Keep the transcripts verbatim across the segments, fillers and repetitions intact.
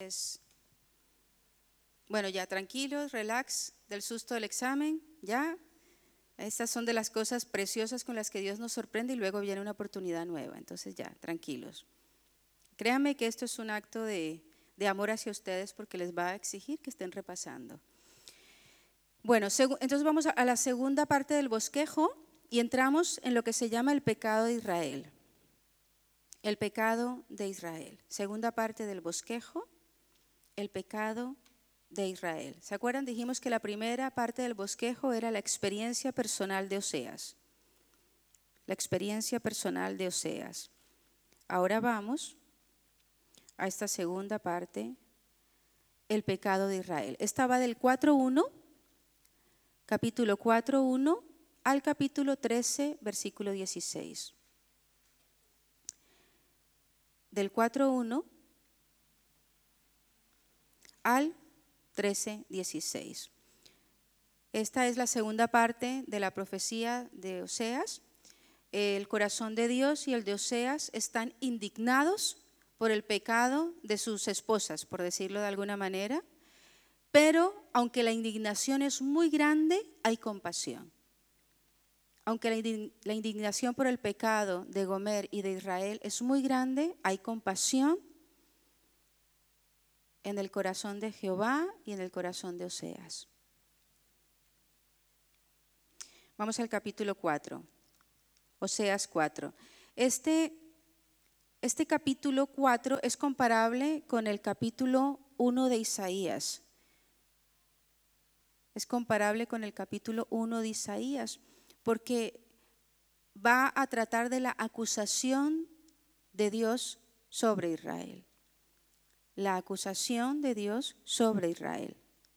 Entonces, bueno, ya tranquilos, relax del susto del examen, ya. Estas son de las cosas preciosas con las que Dios nos sorprende y luego viene una oportunidad nueva. Entonces ya, tranquilos. Créanme que esto es un acto de, de amor hacia ustedes porque les va a exigir que estén repasando. Bueno, entonces vamos a la segunda parte del bosquejo y entramos en lo que se llama el pecado de Israel. El pecado de Israel. Segunda parte del bosquejo, el pecado de Israel. ¿Se acuerdan? Dijimos que la primera parte del bosquejo era la experiencia personal de Oseas. La experiencia personal de Oseas. Ahora vamos a esta segunda parte, el pecado de Israel. Esta va del cuatro uno, capítulo cuatro uno, al capítulo trece, versículo dieciséis. Del cuatro uno al trece dieciséis. Esta es la segunda parte de la profecía de Oseas. El corazón de Dios y el de Oseas están indignados por el pecado de sus esposas, por decirlo de alguna manera, pero aunque la indignación es muy grande, hay compasión. Aunque la indignación por el pecado de Gomer y de Israel es muy grande, hay compasión en el corazón de Jehová y en el corazón de Oseas. Vamos al capítulo cuatro, Oseas cuatro. Este, este capítulo cuatro es comparable con el capítulo uno de Isaías. Es comparable con el capítulo uno de Isaías, porque va a tratar de la acusación de Dios sobre Israel. La acusación de Dios sobre Israel.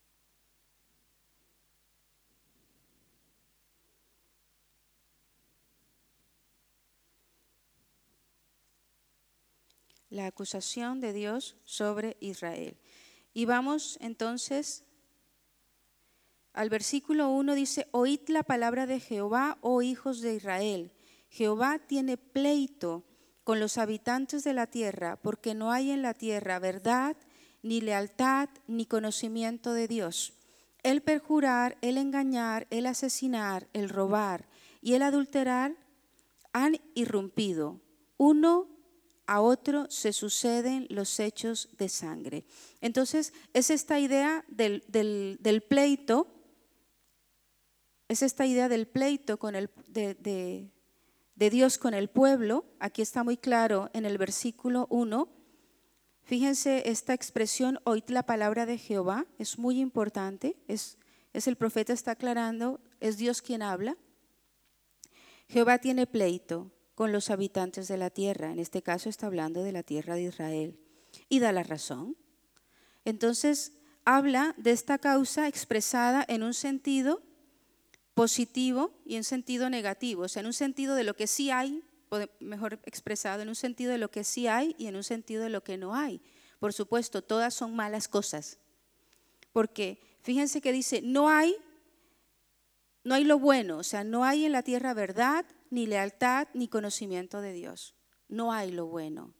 La acusación de Dios sobre Israel. Y vamos entonces al versículo uno, dice: oíd la palabra de Jehová, oh hijos de Israel. Jehová tiene pleito con los habitantes de la tierra, porque no hay en la tierra verdad, ni lealtad, ni conocimiento de Dios. El perjurar, el engañar, el asesinar, el robar y el adulterar han irrumpido. Uno a otro se suceden los hechos de sangre. Entonces, es esta idea del, del, del pleito, es esta idea del pleito con el, de, de, de Dios con el pueblo. Aquí está muy claro en el versículo uno. Fíjense esta expresión, oíd la palabra de Jehová, es muy importante, es, es el profeta está aclarando, es Dios quien habla. Jehová tiene pleito con los habitantes de la tierra, en este caso está hablando de la tierra de Israel, y da la razón. Entonces habla de esta causa expresada en un sentido positivo y en sentido negativo, o sea, en un sentido de lo que sí hay, mejor expresado, en un sentido de lo que sí hay y en un sentido de lo que no hay. Por supuesto, todas son malas cosas, porque fíjense que dice, no hay, no hay lo bueno, o sea, no hay en la tierra verdad, ni lealtad, ni conocimiento de Dios. No hay lo bueno.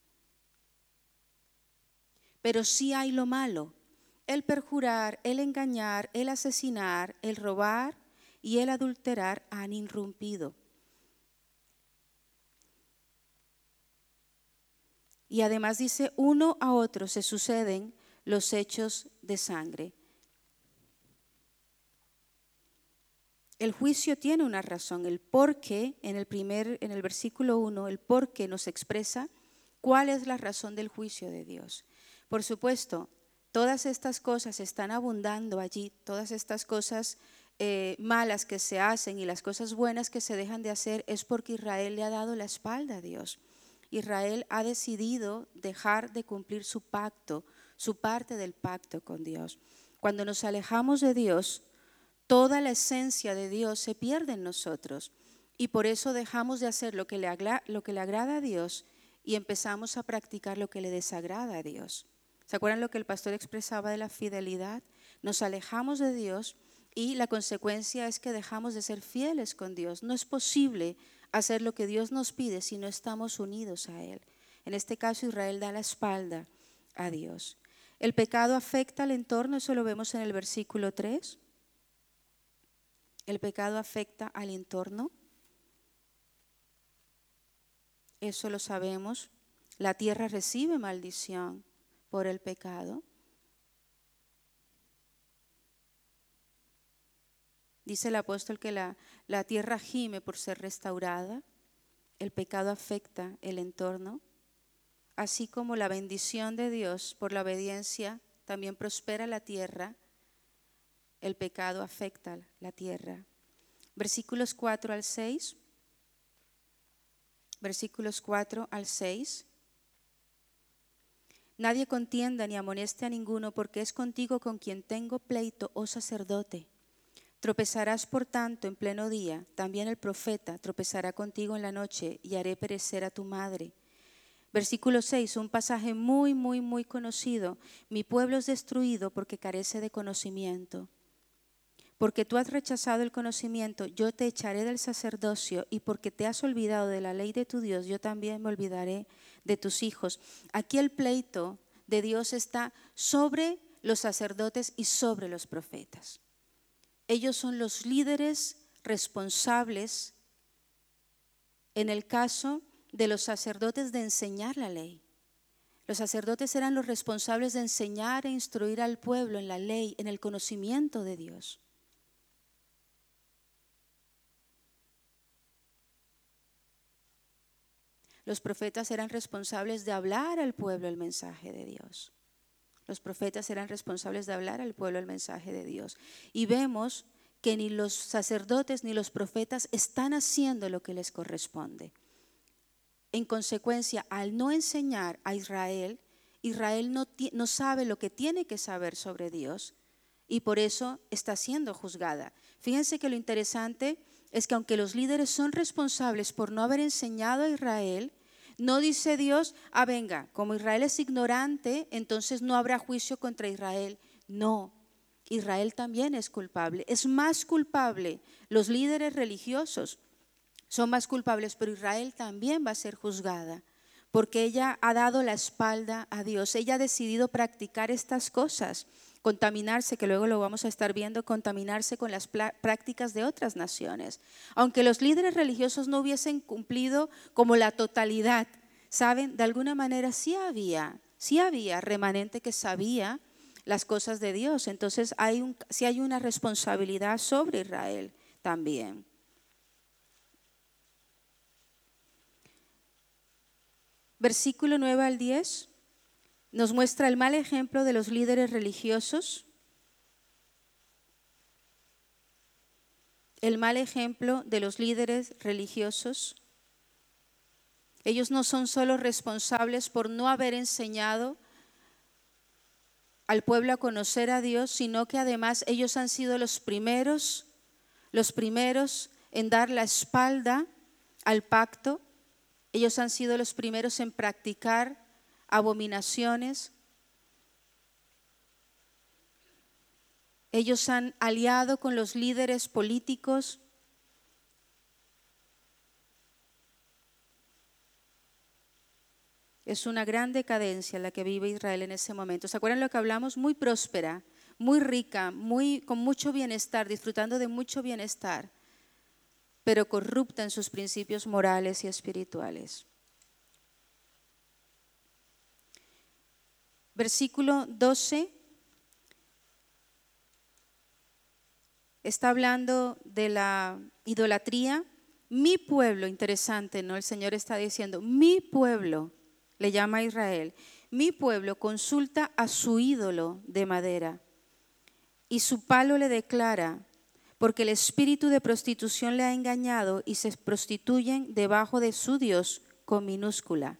Pero sí hay lo malo, el perjurar, el engañar, el asesinar, el robar y el adulterar han irrumpido. Y además dice, uno a otro se suceden los hechos de sangre. El juicio tiene una razón, el por qué, en el primer, en el versículo uno, el por qué nos expresa cuál es la razón del juicio de Dios. Por supuesto, todas estas cosas están abundando allí, todas estas cosas eh, malas que se hacen y las cosas buenas que se dejan de hacer es porque Israel le ha dado la espalda a Dios. Israel ha decidido dejar de cumplir su pacto, su parte del pacto con Dios. Cuando nos alejamos de Dios, toda la esencia de Dios se pierde en nosotros y por eso dejamos de hacer lo que le, agra- lo que le agrada a Dios y empezamos a practicar lo que le desagrada a Dios. ¿Se acuerdan lo que el pastor expresaba de la fidelidad? Nos alejamos de Dios y la consecuencia es que dejamos de ser fieles con Dios. No es posible hacer lo que Dios nos pide si no estamos unidos a Él. En este caso, Israel da la espalda a Dios. El pecado afecta al entorno, eso lo vemos en el versículo tres. El pecado afecta al entorno. Eso lo sabemos. La tierra recibe maldición por el pecado. Dice el apóstol que la, la tierra gime por ser restaurada. El pecado afecta el entorno. Así como la bendición de Dios por la obediencia también prospera la tierra, el pecado afecta la tierra. Versículos cuatro al seis. Versículos cuatro al seis. Nadie contienda ni amoneste a ninguno, porque es contigo con quien tengo pleito, oh sacerdote. Tropezarás por tanto en pleno día, también el profeta tropezará contigo en la noche, y haré perecer a tu madre. Versículo seis, un pasaje muy, muy, muy conocido. Mi pueblo es destruido porque carece de conocimiento. Porque tú has rechazado el conocimiento, yo te echaré del sacerdocio, y porque te has olvidado de la ley de tu Dios, yo también me olvidaré de tus hijos. Aquí el pleito de Dios está sobre los sacerdotes y sobre los profetas. Ellos son los líderes responsables en el caso de los sacerdotes de enseñar la ley. Los sacerdotes eran los responsables de enseñar e instruir al pueblo en la ley, en el conocimiento de Dios. Los profetas eran responsables de hablar al pueblo el mensaje de Dios. Los profetas eran responsables de hablar al pueblo el mensaje de Dios. Y vemos que ni los sacerdotes ni los profetas están haciendo lo que les corresponde. En consecuencia, al no enseñar a Israel, Israel no, no sabe lo que tiene que saber sobre Dios y por eso está siendo juzgada. Fíjense que lo interesante es que aunque los líderes son responsables por no haber enseñado a Israel, no dice Dios, ah venga, como Israel es ignorante, entonces no habrá juicio contra Israel. No, Israel también es culpable, es más culpable. Los líderes religiosos son más culpables, pero Israel también va a ser juzgada, porque ella ha dado la espalda a Dios, ella ha decidido practicar estas cosas, contaminarse, que luego lo vamos a estar viendo, contaminarse con las prácticas de otras naciones. Aunque los líderes religiosos no hubiesen cumplido como la totalidad, ¿saben? De alguna manera sí había, sí había remanente que sabía las cosas de Dios, entonces hay un, sí hay una responsabilidad sobre Israel también. Versículo nueve al diez nos muestra el mal ejemplo de los líderes religiosos, el mal ejemplo de los líderes religiosos. Ellos no son solo responsables por no haber enseñado al pueblo a conocer a Dios, sino que además ellos han sido los primeros, los primeros en dar la espalda al pacto. Ellos han sido los primeros en practicar abominaciones. Ellos han aliado con los líderes políticos. Es una gran decadencia la que vive Israel en ese momento. ¿Se acuerdan lo que hablamos? Muy próspera, muy rica, muy, con mucho bienestar, disfrutando de mucho bienestar, pero corrupta en sus principios morales y espirituales. Versículo doce está hablando de la idolatría. Mi pueblo, interesante, ¿no? El Señor está diciendo, mi pueblo, le llama a Israel, mi pueblo consulta a su ídolo de madera y su palo le declara, porque el espíritu de prostitución le ha engañado y se prostituyen debajo de su Dios con minúscula.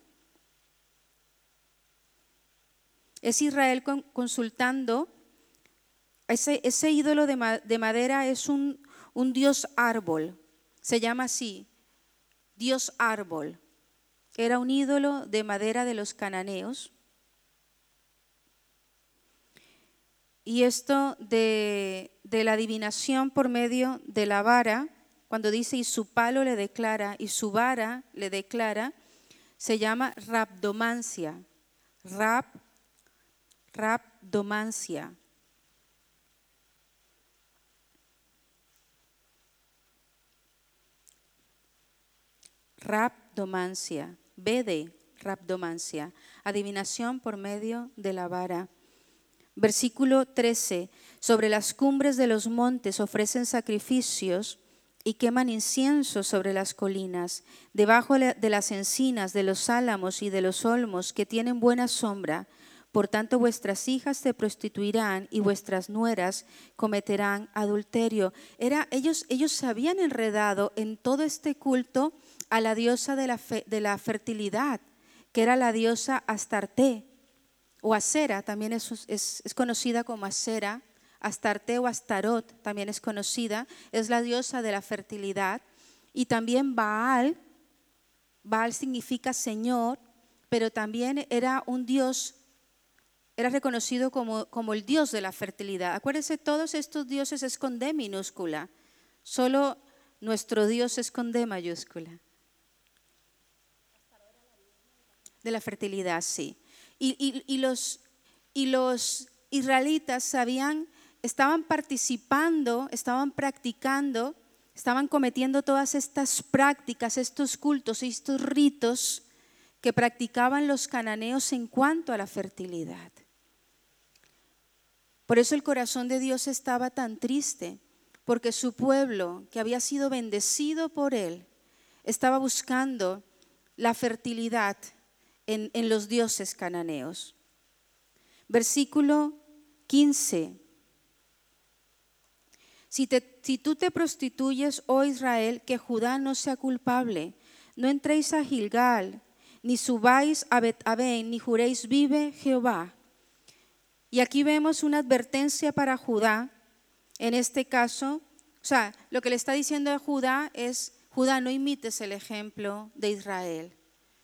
Es Israel consultando, ese, ese ídolo de, ma, de madera es un, un dios árbol, se llama así, dios árbol. Era un ídolo de madera de los cananeos. Y esto de, de la adivinación por medio de la vara, cuando dice y su palo le declara y su vara le declara, se llama rabdomancia. Rab, Rabdomancia. Rabdomancia. B de rabdomancia. Adivinación por medio de la vara. Versículo trece. Sobre las cumbres de los montes ofrecen sacrificios y queman incienso sobre las colinas, debajo de las encinas, de los álamos y de los olmos que tienen buena sombra. Por tanto, vuestras hijas se prostituirán y vuestras nueras cometerán adulterio. Era, ellos, ellos se habían enredado en todo este culto a la diosa de la, fe, de la fertilidad, que era la diosa Astarte, o Asera, también es, es, es conocida como Asera. Astarte o Astarot también es conocida, es la diosa de la fertilidad. Y también Baal, Baal significa Señor, pero también era un dios, era reconocido como, como el dios de la fertilidad. Acuérdense, todos estos dioses es con D minúscula, solo nuestro Dios es con D mayúscula. De la fertilidad, sí. Y, y, y, los, y los israelitas sabían, estaban participando, estaban practicando, estaban cometiendo todas estas prácticas, estos cultos, estos ritos que practicaban los cananeos en cuanto a la fertilidad. Por eso el corazón de Dios estaba tan triste, porque su pueblo, que había sido bendecido por él, estaba buscando la fertilidad en, en los dioses cananeos. Versículo quince. Si, te, si tú te prostituyes, oh Israel, que Judá no sea culpable, no entréis a Gilgal, ni subáis a Bet-Aven, ni juréis vive Jehová. Y aquí vemos una advertencia para Judá, en este caso, o sea, lo que le está diciendo a Judá es, Judá, no imites el ejemplo de Israel.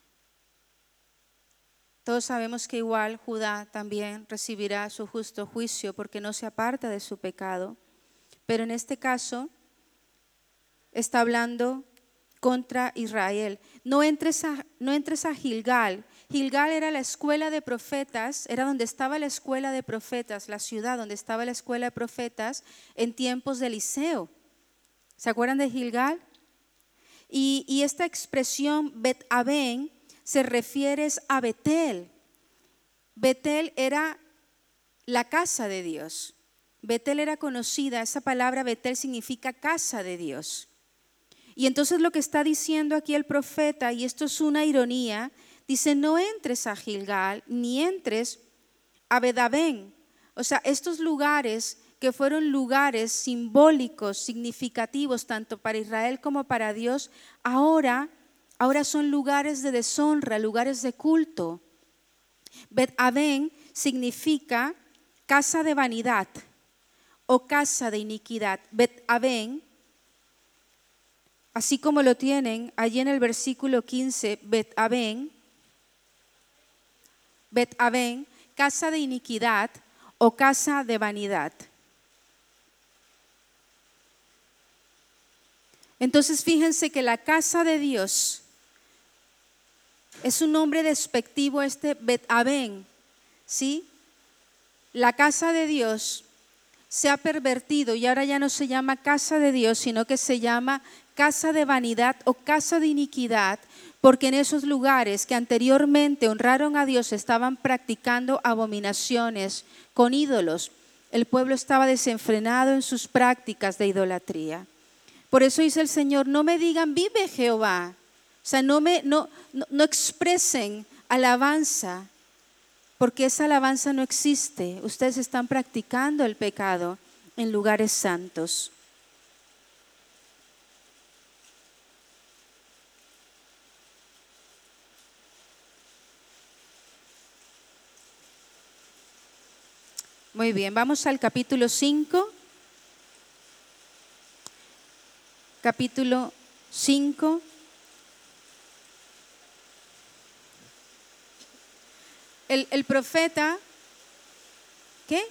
Todos sabemos que igual Judá también recibirá su justo juicio porque no se aparta de su pecado. Pero en este caso está hablando contra Israel. No entres a, no entres a Gilgal. Gilgal era la escuela de profetas, era donde estaba la escuela de profetas, la ciudad donde estaba la escuela de profetas en tiempos de Eliseo. ¿Se acuerdan de Gilgal? Y, y esta expresión Bet-Aven se refiere a Betel. Betel era la casa de Dios. Betel era conocida, esa palabra Betel significa casa de Dios. Y entonces lo que está diciendo aquí el profeta, y esto es una ironía, dice, no entres a Gilgal, ni entres a Bet-Aven. O sea, estos lugares que fueron lugares simbólicos, significativos, tanto para Israel como para Dios, ahora, ahora son lugares de deshonra, lugares de culto. Bet-Aven significa casa de vanidad o casa de iniquidad. Bet-Aven, así como lo tienen allí en el versículo quince, Bet-Aven, Bet-Aven, casa de iniquidad o casa de vanidad. Entonces fíjense que la casa de Dios es un nombre despectivo, este Bet-Aven, ¿sí? La casa de Dios se ha pervertido y ahora ya no se llama casa de Dios, sino que se llama casa de vanidad o casa de iniquidad, porque en esos lugares que anteriormente honraron a Dios estaban practicando abominaciones con ídolos. El pueblo estaba desenfrenado en sus prácticas de idolatría. Por eso dice el Señor, no me digan vive Jehová, o sea, no, me, no, no, no expresen alabanza, porque esa alabanza no existe. Ustedes están practicando el pecado en lugares santos. Muy bien, vamos al capítulo cinco. Capítulo cinco. El, el profeta, ¿qué?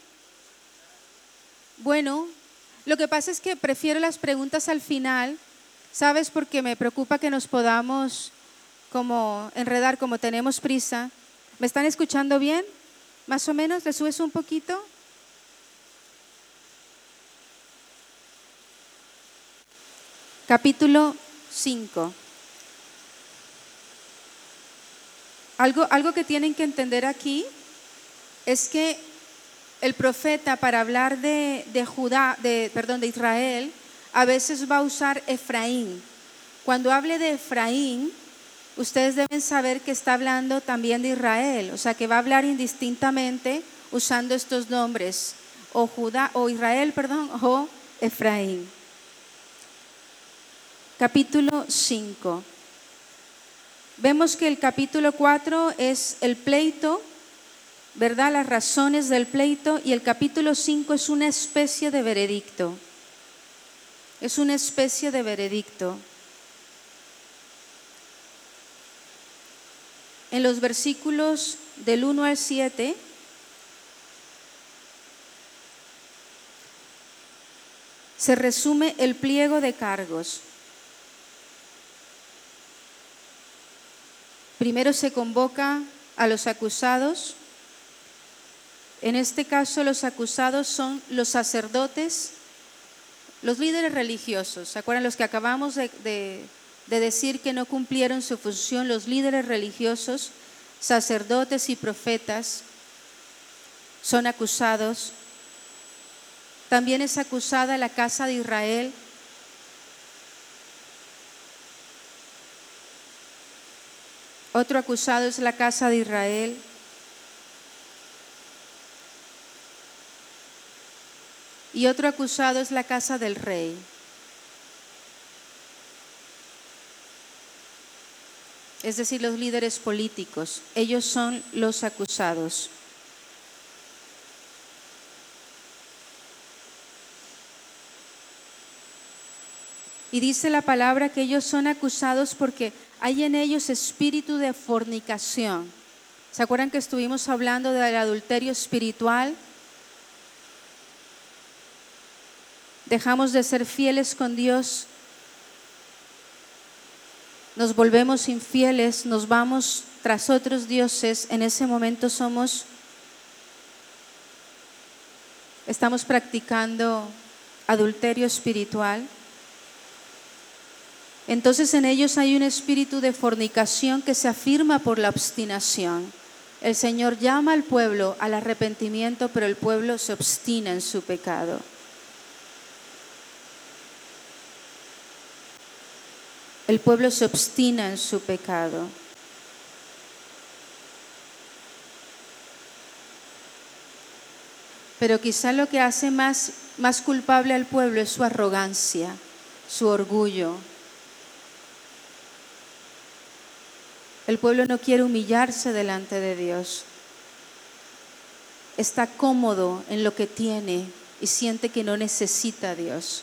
Bueno, lo que pasa es que prefiero las preguntas al final, ¿sabes? Porque me preocupa que nos podamos como enredar, como tenemos prisa. ¿Me están escuchando bien? Más o menos, ¿le subes un poquito? Capítulo cinco. Algo, algo que tienen que entender aquí es que el profeta, para hablar de, de Judá, de, perdón, de Israel, a veces va a usar Efraín. Cuando hable de Efraín, ustedes deben saber que está hablando también de Israel, o sea que va a hablar indistintamente usando estos nombres, o Judá, o Israel, perdón, o Efraín. Capítulo cinco. Vemos que el capítulo cuatro es el pleito, ¿verdad? Las razones del pleito, y el capítulo cinco es una especie de veredicto. Es una especie de veredicto. En los versículos del uno al siete, se resume el pliego de cargos. Primero se convoca a los acusados. En este caso los acusados son los sacerdotes, los líderes religiosos. ¿Se acuerdan los que acabamos de, de, de decir que no cumplieron su función? Los líderes religiosos, sacerdotes y profetas son acusados. También es acusada la casa de Israel. Otro acusado es la casa de Israel. Y otro acusado es la casa del rey. Es decir, los líderes políticos. Ellos son los acusados. Y dice la palabra que ellos son acusados porque hay en ellos espíritu de fornicación. ¿Se acuerdan que estuvimos hablando del adulterio espiritual? Dejamos de ser fieles con Dios, nos volvemos infieles, nos vamos tras otros dioses. En ese momento somos, estamos practicando adulterio espiritual. Entonces en ellos hay un espíritu de fornicación que se afirma por la obstinación. El Señor llama al pueblo al arrepentimiento, pero el pueblo se obstina en su pecado. El pueblo se obstina en su pecado. Pero quizá lo que hace más, más culpable al pueblo es su arrogancia, su orgullo. El pueblo no quiere humillarse delante de Dios. Está cómodo en lo que tiene y siente que no necesita a Dios.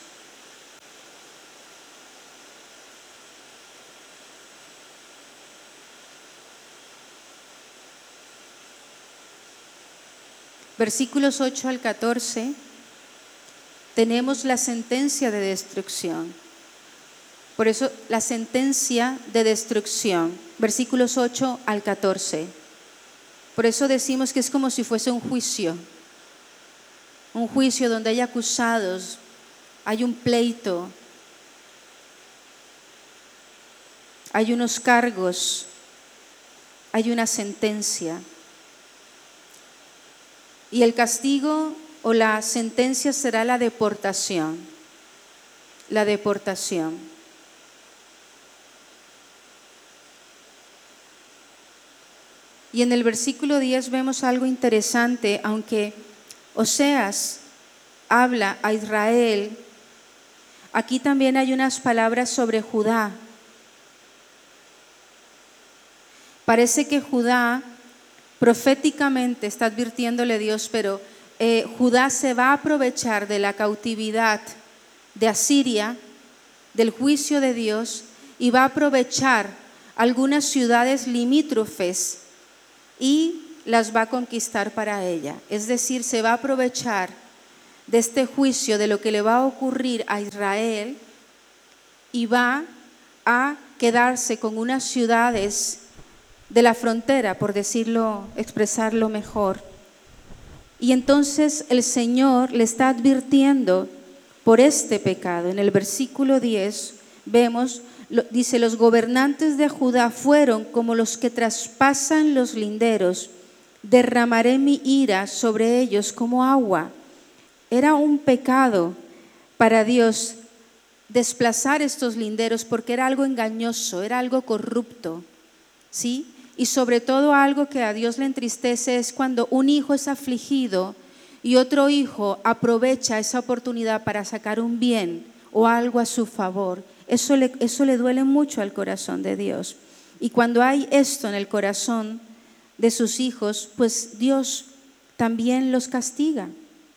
Versículos ocho al catorce, tenemos la sentencia de destrucción. Por eso la sentencia de destrucción, versículos ocho al catorce. Por eso decimos que es como si fuese un juicio. Un juicio donde hay acusados, hay un pleito, hay unos cargos, hay una sentencia. Y el castigo o la sentencia será la deportación. La deportación. Y en el versículo diez vemos algo interesante, aunque Oseas habla a Israel, aquí también hay unas palabras sobre Judá. Parece que Judá proféticamente está advirtiéndole Dios, pero eh, Judá se va a aprovechar de la cautividad de Asiria, del juicio de Dios, y va a aprovechar algunas ciudades limítrofes y las va a conquistar para ella. Es decir, se va a aprovechar de este juicio, de lo que le va a ocurrir a Israel, y va a quedarse con unas ciudades de la frontera, por decirlo, expresarlo mejor, Y entonces el Señor le está advirtiendo por este pecado. En el versículo diez vemos, lo, dice, los gobernantes de Judá fueron como los que traspasan los linderos. Derramaré mi ira sobre ellos como agua. Era un pecado para Dios desplazar estos linderos porque era algo engañoso, era algo corrupto, ¿sí? Y sobre todo algo que a Dios le entristece es cuando un hijo es afligido y otro hijo aprovecha esa oportunidad para sacar un bien o algo a su favor. Eso le, eso le duele mucho al corazón de Dios. Y cuando hay esto en el corazón de sus hijos, pues Dios también los castiga.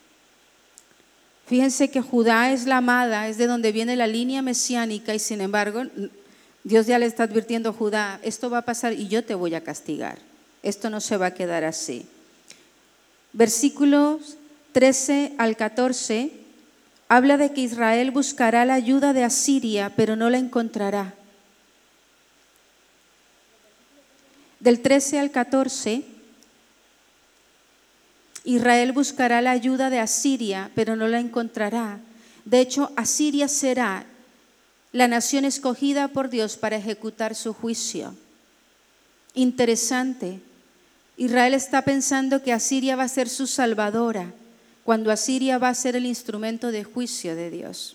Fíjense que Judá es la amada, es de donde viene la línea mesiánica y sin embargo Dios ya le está advirtiendo a Judá, esto va a pasar y yo te voy a castigar. Esto no se va a quedar así. Versículos trece al catorce habla de que Israel buscará la ayuda de Asiria, pero no la encontrará. Del trece al catorce, Israel buscará la ayuda de Asiria, pero no la encontrará. De hecho, Asiria será la nación escogida por Dios para ejecutar su juicio. Interesante. Israel está pensando que Asiria va a ser su salvadora, cuando Asiria va a ser el instrumento de juicio de Dios.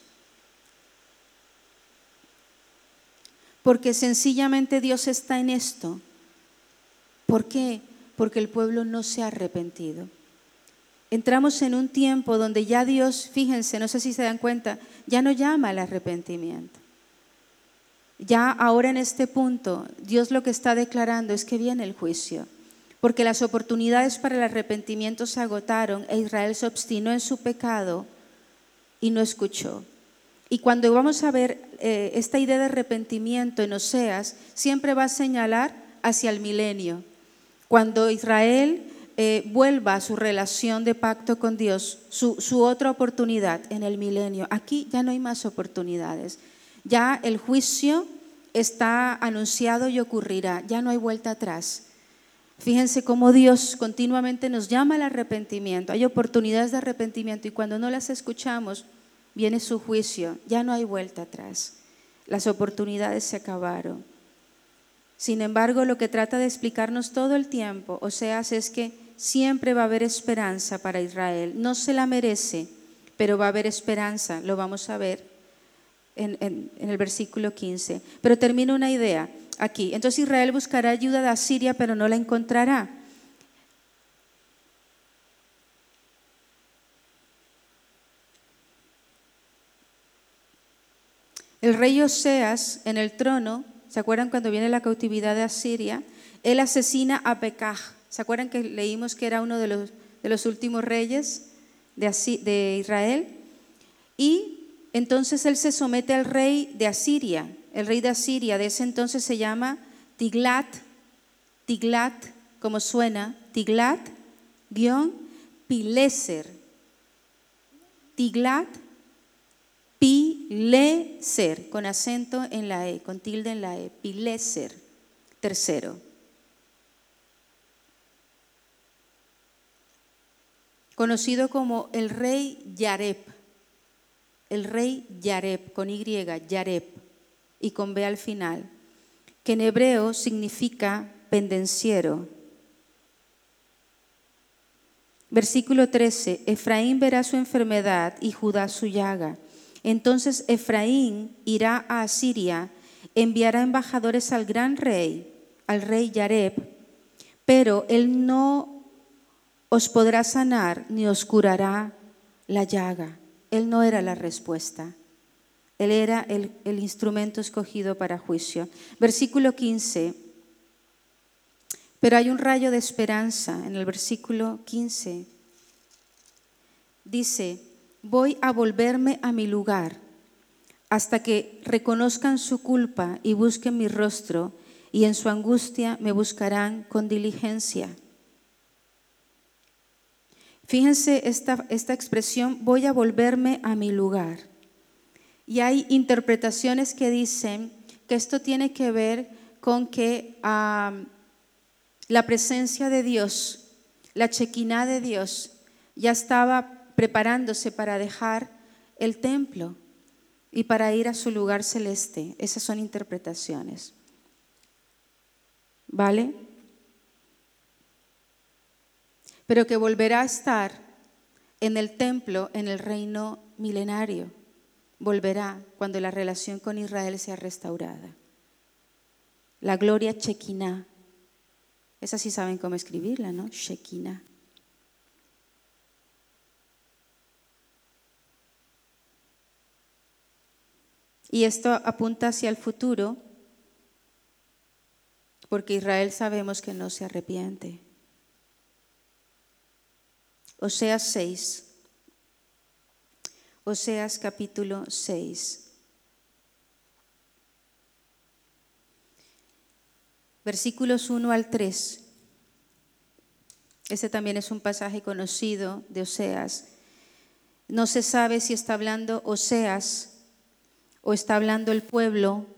Porque sencillamente Dios está en esto. ¿Por qué? Porque el pueblo no se ha arrepentido. Entramos en un tiempo donde ya Dios, fíjense, no sé si se dan cuenta, ya no llama al arrepentimiento. Ya ahora en este punto, Dios lo que está declarando es que viene el juicio, porque las oportunidades para el arrepentimiento se agotaron e Israel se obstinó en su pecado y no escuchó. Y cuando vamos a ver eh, esta idea de arrepentimiento en Oseas, siempre va a señalar hacia el milenio. Cuando Israel eh, vuelva a su relación de pacto con Dios, su, su otra oportunidad en el milenio. Aquí ya no hay más oportunidades. Ya el juicio está anunciado y ocurrirá, ya no hay vuelta atrás. Fíjense cómo Dios continuamente nos llama al arrepentimiento. Hay oportunidades de arrepentimiento y cuando no las escuchamos, viene su juicio, ya no hay vuelta atrás. Las oportunidades se acabaron. Sin embargo, lo que trata de explicarnos todo el tiempo, Oseas, es que siempre va a haber esperanza para Israel. No se la merece, pero va a haber esperanza, lo vamos a ver en, en, en el versículo quince. Pero termino una idea aquí. Entonces Israel buscará ayuda de Asiria, pero no la encontrará. El rey Oseas en el trono, ¿se acuerdan cuando viene la cautividad de Asiria? Él asesina a Pekaj. ¿Se acuerdan que leímos que era uno de los, de los últimos reyes de, Asi, de Israel? Y entonces él se somete al rey de Asiria. El rey de Asiria de ese entonces se llama Tiglat, Tiglat, como suena, Tiglat, guión, Pileser. Tiglat, Pileser, con acento en la E, con tilde en la E, Pileser, tercero. Conocido como el rey Yareb, el rey Yareb, con Y, Yareb, y con B al final, que en hebreo significa pendenciero. Versículo trece, Efraín verá su enfermedad y Judá su llaga. Entonces Efraín irá a Asiria, enviará embajadores al gran rey, al rey Yareb, pero él no os podrá sanar ni os curará la llaga. Él no era la respuesta. Él era el, el instrumento escogido para juicio. Versículo quince. Pero hay un rayo de esperanza en el versículo quince. Dice, voy a volverme a mi lugar hasta que reconozcan su culpa y busquen mi rostro, y en su angustia me buscarán con diligencia. Fíjense esta, esta expresión, voy a volverme a mi lugar. Y hay interpretaciones que dicen que esto tiene que ver con que uh, la presencia de Dios, la chequiná de Dios, ya estaba preparándose para dejar el templo y para ir a su lugar celeste. Esas son interpretaciones. ¿Vale? Pero que volverá a estar en el templo, en el reino milenario. Volverá cuando la relación con Israel sea restaurada. La gloria Shekinah. Esa sí saben cómo escribirla, ¿no? Shekinah. Y esto apunta hacia el futuro, porque Israel sabemos que no se arrepiente. Oseas seis. Oseas capítulo seis. Versículos uno al tres. Este también es un pasaje conocido de Oseas. No se sabe si está hablando Oseas o está hablando el pueblo.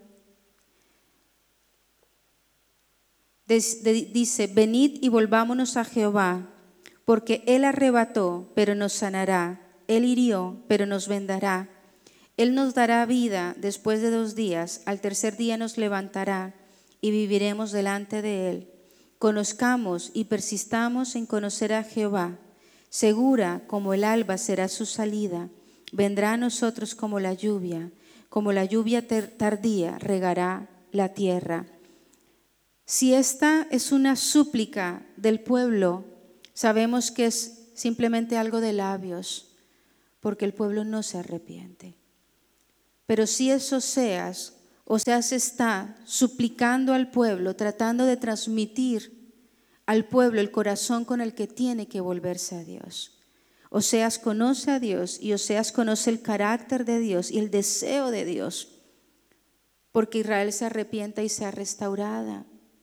Dice, venid y volvámonos a Jehová, porque Él arrebató, pero nos sanará. Él hirió, pero nos vendará. Él nos dará vida después de dos días. Al tercer día nos levantará y viviremos delante de Él. Conozcamos y persistamos en conocer a Jehová. Segura como el alba será su salida. Vendrá a nosotros como la lluvia. Como la lluvia tardía regará la tierra. Si esta es una súplica del pueblo, sabemos que es simplemente algo de labios, porque el pueblo no se arrepiente. Pero si es Oseas, Oseas está suplicando al pueblo, tratando de transmitir al pueblo el corazón con el que tiene que volverse a Dios. Oseas conoce a Dios y Oseas conoce el carácter de Dios y el deseo de Dios, porque Israel se arrepienta y sea restaurada.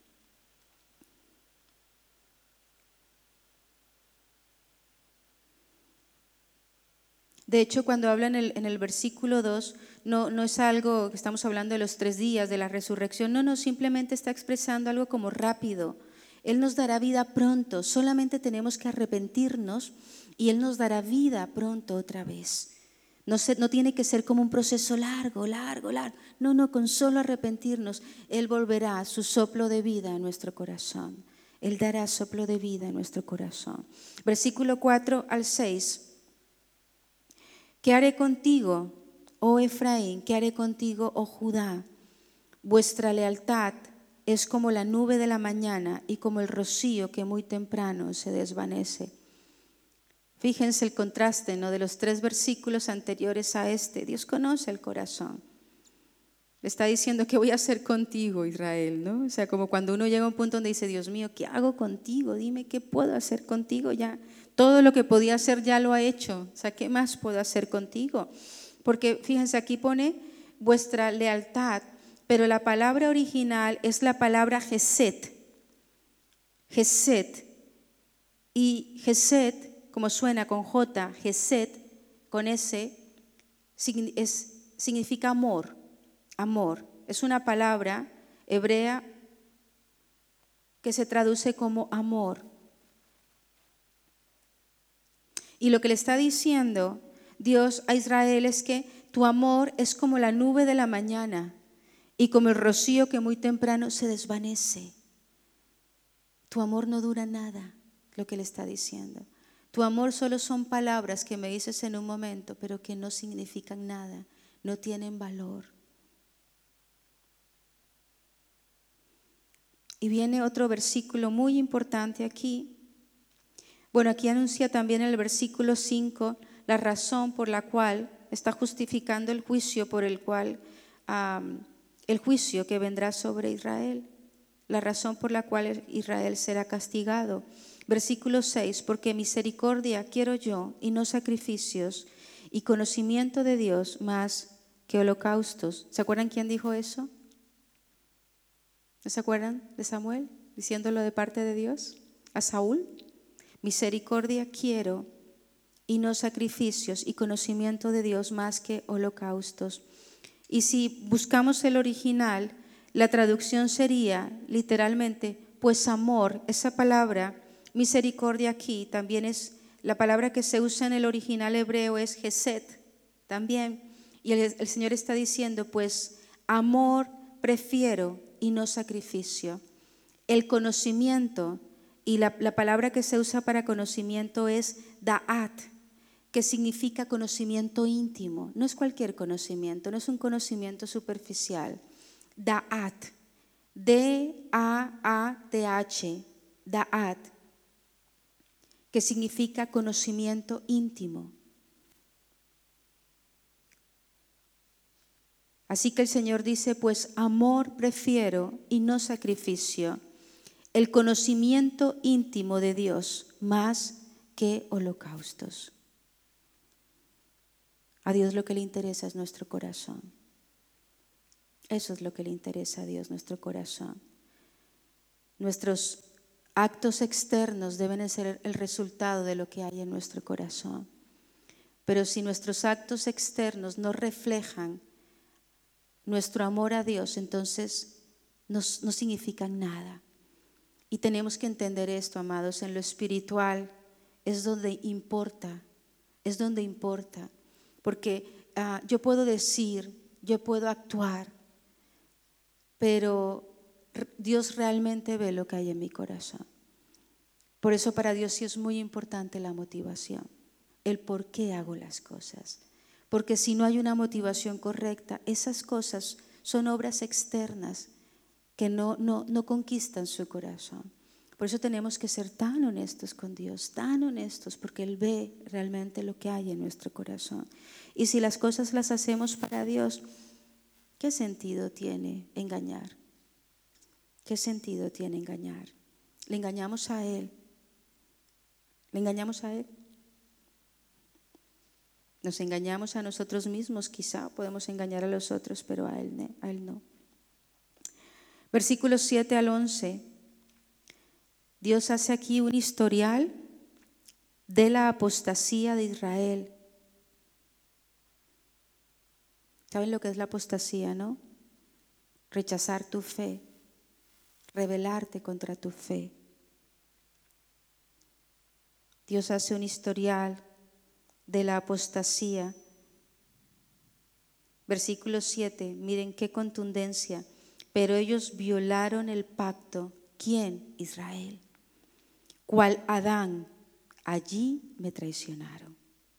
De hecho, cuando habla en el, en el versículo dos, no, no es algo que estamos hablando de los tres días, de la resurrección, no, no, simplemente está expresando algo como rápido. Él nos dará vida pronto, solamente tenemos que arrepentirnos y Él nos dará vida pronto otra vez. No, se, no tiene que ser como un proceso largo, largo, largo. No, no, con solo arrepentirnos, Él volverá su soplo de vida a nuestro corazón. Él dará soplo de vida en nuestro corazón. Versículo cuatro al seis. ¿Qué haré contigo, oh Efraín? ¿Qué haré contigo, oh Judá? Vuestra lealtad es como la nube de la mañana y como el rocío que muy temprano se desvanece. Fíjense el contraste, ¿no?, de los tres versículos anteriores a este. Dios conoce el corazón. Le está diciendo, ¿qué voy a hacer contigo, Israel? ¿No? O sea, como cuando uno llega a un punto donde dice, Dios mío, ¿qué hago contigo? Dime, ¿qué puedo hacer contigo? Ya todo lo que podía hacer ya lo ha hecho. O sea, ¿qué más puedo hacer contigo? Porque fíjense, aquí pone vuestra lealtad, pero la palabra original es la palabra Geset. Geset. Y Geset, como suena con J, Geset, con S, es, significa amor. Amor. Es una palabra hebrea que se traduce como amor. Y lo que le está diciendo Dios a Israel es que tu amor es como la nube de la mañana y como el rocío que muy temprano se desvanece. Tu amor no dura nada, lo que le está diciendo. Tu amor solo son palabras que me dices en un momento, pero que no significan nada, no tienen valor. Y viene otro versículo muy importante aquí. Bueno, aquí anuncia también el versículo cinco la razón por la cual está justificando el juicio por el cual, um, el juicio que vendrá sobre Israel. La razón por la cual Israel será castigado. Versículo seis, porque misericordia quiero yo y no sacrificios, y conocimiento de Dios más que holocaustos. ¿Se acuerdan quién dijo eso? ¿No se acuerdan de Samuel diciéndolo de parte de Dios a Saúl? Misericordia quiero y no sacrificios, y conocimiento de Dios más que holocaustos. Y si buscamos el original, la traducción sería literalmente, pues amor. Esa palabra misericordia aquí también es La palabra que se usa en el original hebreo es Geset también. Y el, el Señor está diciendo, pues, amor prefiero y no sacrificio. El conocimiento, y la, la palabra que se usa para conocimiento es da'at, que significa conocimiento íntimo. No es cualquier conocimiento, no es un conocimiento superficial. Da'at, D A A T H, da'at, que significa conocimiento íntimo. Así que el Señor dice, pues amor prefiero y no sacrificio, el conocimiento íntimo de Dios más que holocaustos. A Dios lo que le interesa es nuestro corazón. Eso es lo que le interesa a Dios, nuestro corazón. Nuestros actos externos deben ser el resultado de lo que hay en nuestro corazón. Pero si nuestros actos externos no reflejan nuestro amor a Dios, entonces no, no significan nada. Y tenemos que entender esto, amados, en lo espiritual es donde importa, es donde importa. Porque uh, yo puedo decir, yo puedo actuar, pero Dios realmente ve lo que hay en mi corazón. Por eso para Dios sí es muy importante la motivación, el por qué hago las cosas. Porque si no hay una motivación correcta, esas cosas son obras externas que no, no, no conquistan su corazón. Por eso tenemos que ser tan honestos con Dios, tan honestos, porque Él ve realmente lo que hay en nuestro corazón. Y si las cosas las hacemos para Dios, ¿qué sentido tiene engañar? ¿Qué sentido tiene engañar? Le engañamos a Él. ¿Le engañamos a Él? Nos engañamos a nosotros mismos, quizá podemos engañar a los otros, pero a Él, a él no. Versículos siete al once. Dios hace aquí un historial de la apostasía de Israel. ¿Saben lo que es la apostasía, no? Rechazar tu fe, rebelarte contra tu fe. Dios hace un historial de la apostasía. Versículo siete, miren qué contundencia. Pero ellos violaron el pacto. ¿Quién? Israel. Cual Adán, allí me traicionaron.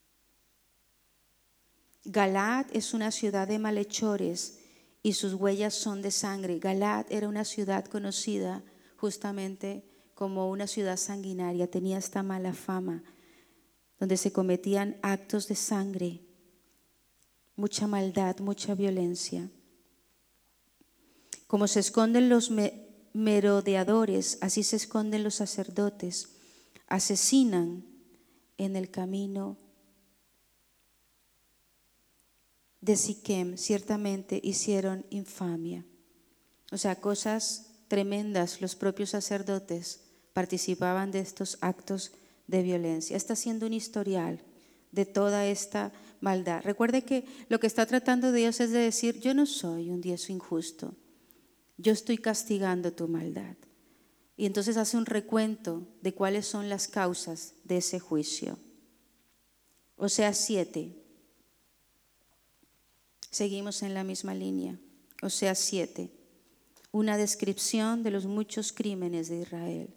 Galaad es una ciudad de malhechores y sus huellas son de sangre. Galaad era una ciudad conocida justamente como una ciudad sanguinaria, tenía esta mala fama, donde se cometían actos de sangre, mucha maldad, mucha violencia. Como se esconden los merodeadores, así se esconden los sacerdotes, asesinan en el camino de Siquem, ciertamente hicieron infamia. O sea, cosas tremendas, los propios sacerdotes participaban de estos actos de violencia. Está siendo un historial de toda esta maldad. Recuerde que lo que está tratando Dios es de decir, yo no soy un Dios injusto, yo estoy castigando tu maldad. Y entonces hace un recuento de cuáles son las causas de ese juicio. Oseas siete. Seguimos en la misma línea. Oseas siete. Una descripción de los muchos crímenes de Israel.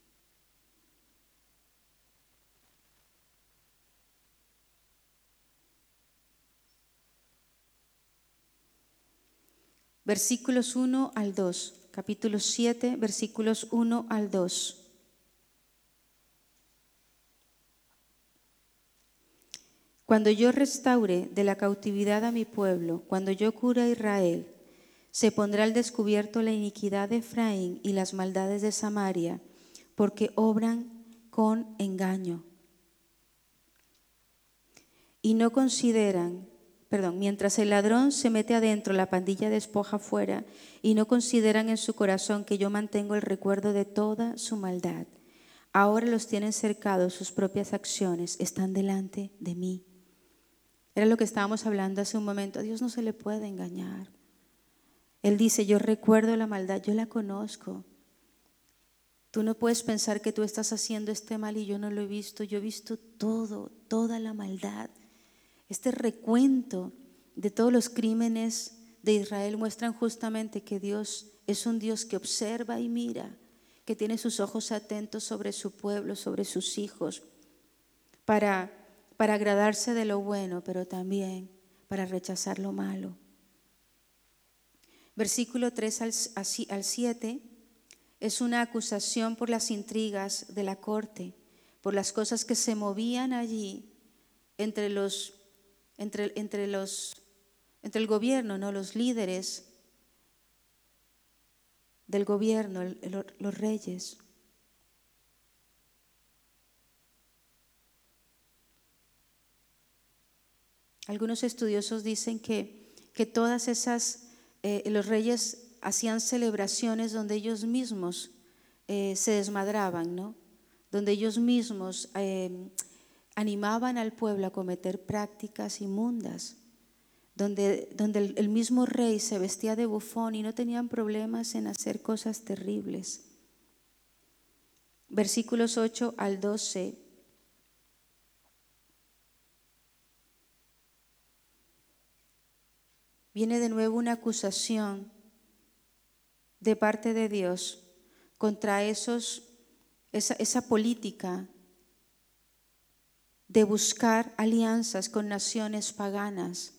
Versículos uno al dos. Capítulo siete, versículos uno al dos. Cuando yo restaure de la cautividad a mi pueblo, cuando yo cure a Israel, se pondrá al descubierto la iniquidad de Efraín y las maldades de Samaria, porque obran con engaño. Y no consideran, perdón, mientras el ladrón se mete adentro, la pandilla despoja afuera, y no consideran en su corazón que yo mantengo el recuerdo de toda su maldad. Ahora los tienen cercados sus propias acciones, están delante de mí. Era lo que estábamos hablando hace un momento. A Dios no se le puede engañar. Él dice, yo recuerdo la maldad, yo la conozco. Tú no puedes pensar que tú estás haciendo este mal y yo no lo he visto. Yo he visto todo, toda la maldad. Este recuento de todos los crímenes de Israel muestran justamente que Dios es un Dios que observa y mira, que tiene sus ojos atentos sobre su pueblo, sobre sus hijos, para, para agradarse de lo bueno, pero también para rechazar lo malo. Versículo tres al siete es una acusación por las intrigas de la corte, por las cosas que se movían allí entre los, entre, entre los, entre el gobierno, ¿no? Los líderes del gobierno, el, el, los reyes. Algunos estudiosos dicen que, que todas esas, eh, los reyes hacían celebraciones donde ellos mismos eh, se desmadraban, ¿no? Donde ellos mismos eh, animaban al pueblo a cometer prácticas inmundas, donde, donde el, el mismo rey se vestía de bufón y no tenían problemas en hacer cosas terribles. Versículos ocho al doce. Viene de nuevo una acusación de parte de Dios contra esos, esa, esa política de buscar alianzas con naciones paganas.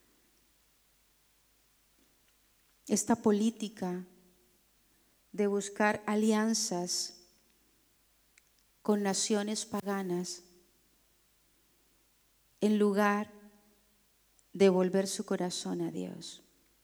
Esta política de buscar alianzas con naciones paganas en lugar de volver su corazón a Dios.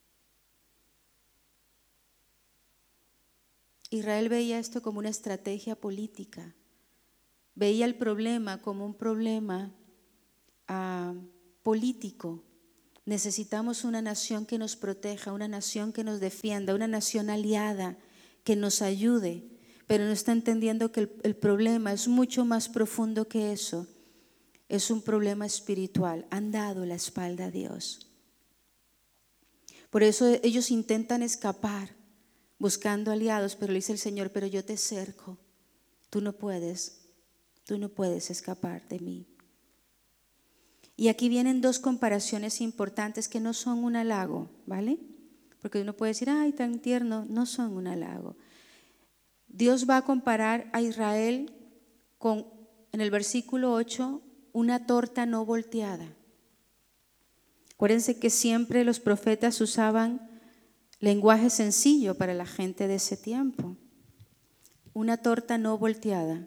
Israel veía esto como una estrategia política, veía el problema como un problema uh, político. Necesitamos una nación que nos proteja, una nación que nos defienda, una nación aliada que nos ayude, pero no está entendiendo que el, el problema es mucho más profundo que eso. Es un problema espiritual. Han dado la espalda a Dios. Por eso ellos intentan escapar buscando aliados, pero le dice el Señor, pero yo te cerco. Tú no puedes, tú no puedes escapar de mí. Y aquí vienen dos comparaciones importantes que no son un halago, ¿vale? Porque uno puede decir, ay, tan tierno, no son un halago. Dios va a comparar a Israel con, en el versículo ocho, una torta no volteada. Acuérdense que siempre los profetas usaban lenguaje sencillo para la gente de ese tiempo. Una torta no volteada.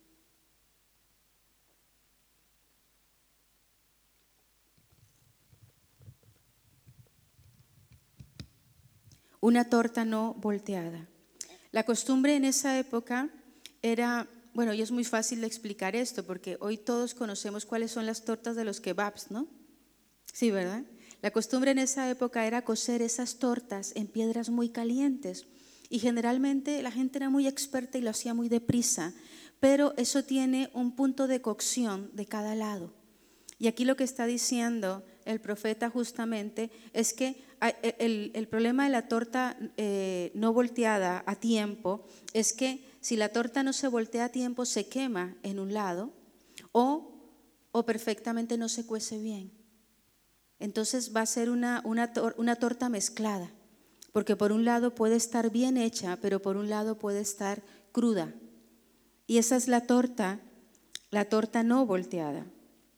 Una torta no volteada. La costumbre en esa época era, bueno, y es muy fácil de explicar esto, porque hoy todos conocemos cuáles son las tortas de los kebabs, ¿no? Sí, ¿verdad? La costumbre en esa época era cocer esas tortas en piedras muy calientes y generalmente la gente era muy experta y lo hacía muy deprisa, pero eso tiene un punto de cocción de cada lado. Y aquí lo que está diciendo el profeta justamente es que el, el problema de la torta eh, no volteada a tiempo es que si la torta no se voltea a tiempo se quema en un lado o, o perfectamente no se cuece bien. Entonces va a ser una, una, tor- una torta mezclada, porque por un lado puede estar bien hecha, pero por un lado puede estar cruda. Y esa es la torta, la torta no volteada.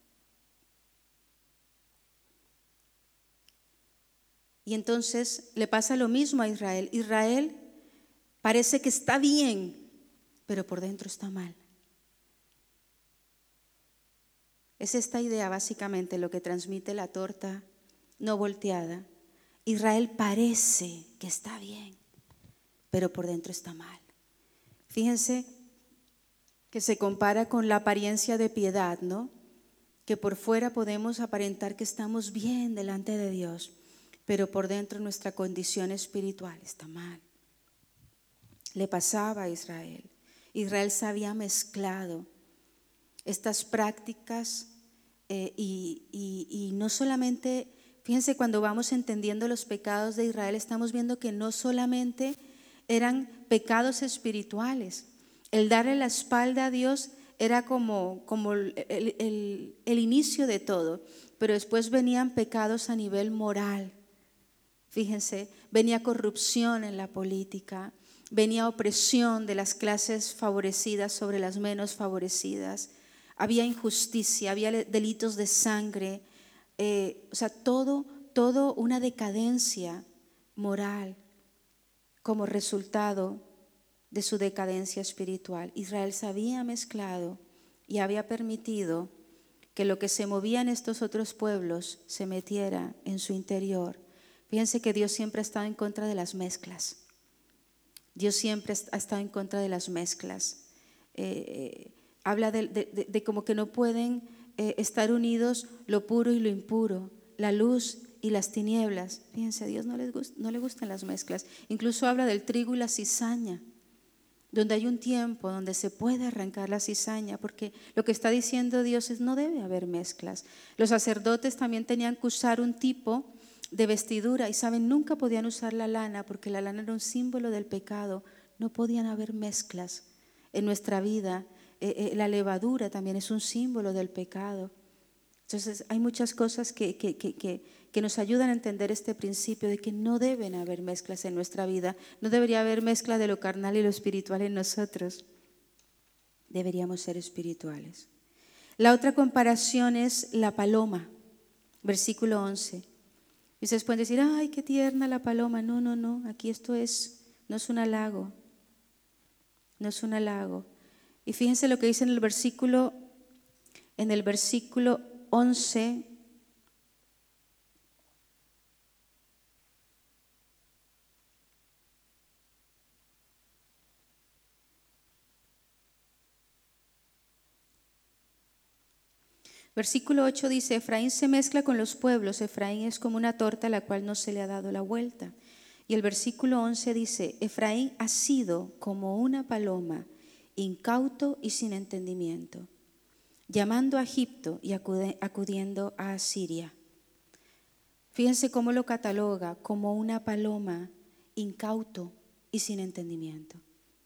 Y entonces le pasa lo mismo a Israel. Israel parece que está bien, pero por dentro está mal. Es esta idea básicamente lo que transmite la torta no volteada. Israel parece que está bien, pero por dentro está mal. Fíjense que se compara con la apariencia de piedad, ¿no? Que por fuera podemos aparentar que estamos bien delante de Dios, pero por dentro nuestra condición espiritual está mal. Le pasaba a Israel. Israel se había mezclado estas prácticas eh, y, y, y no solamente, fíjense, cuando vamos entendiendo los pecados de Israel, estamos viendo que no solamente eran pecados espirituales, El darle la espalda a Dios era como, como el, el, el inicio de todo, pero después venían pecados a nivel moral. Fíjense, venía corrupción en la política, venía opresión de las clases favorecidas sobre las menos favorecidas, había injusticia, había delitos de sangre, eh, o sea, todo, todo una decadencia moral como resultado de su decadencia espiritual. Israel se había mezclado y había permitido que lo que se movía en estos otros pueblos se metiera en su interior. Fíjense que Dios siempre ha estado en contra de las mezclas. Dios siempre ha estado en contra de las mezclas. Eh, habla de, de, de, de como que no pueden eh, estar unidos lo puro y lo impuro, la luz y las tinieblas. Fíjense, a Dios no, les gust, no le gustan las mezclas. Incluso habla del trigo y la cizaña, donde hay un tiempo donde se puede arrancar la cizaña, porque lo que está diciendo Dios es no debe haber mezclas. Los sacerdotes también tenían que usar un tipo de vestidura y saben, nunca podían usar la lana porque la lana era un símbolo del pecado. No podían haber mezclas en nuestra vida. Eh, eh, la levadura también es un símbolo del pecado. Entonces hay muchas cosas que, que, que, que, que nos ayudan a entender este principio de que no deben haber mezclas en nuestra vida. No debería haber mezcla de lo carnal y lo espiritual en nosotros. Deberíamos ser espirituales. La otra comparación es la paloma, versículo once. Y ustedes pueden decir, ay, qué tierna la paloma. No, no, no, aquí esto es, no es un halago, no es un halago. Y fíjense lo que dice en el versículo, en el versículo once. Versículo ocho dice, Efraín se mezcla con los pueblos, Efraín es como una torta a la cual no se le ha dado la vuelta. Y el versículo once dice, Efraín ha sido como una paloma, incauto y sin entendimiento, llamando a Egipto y acudiendo a Asiria. Fíjense cómo lo cataloga, como una paloma, incauto y sin entendimiento.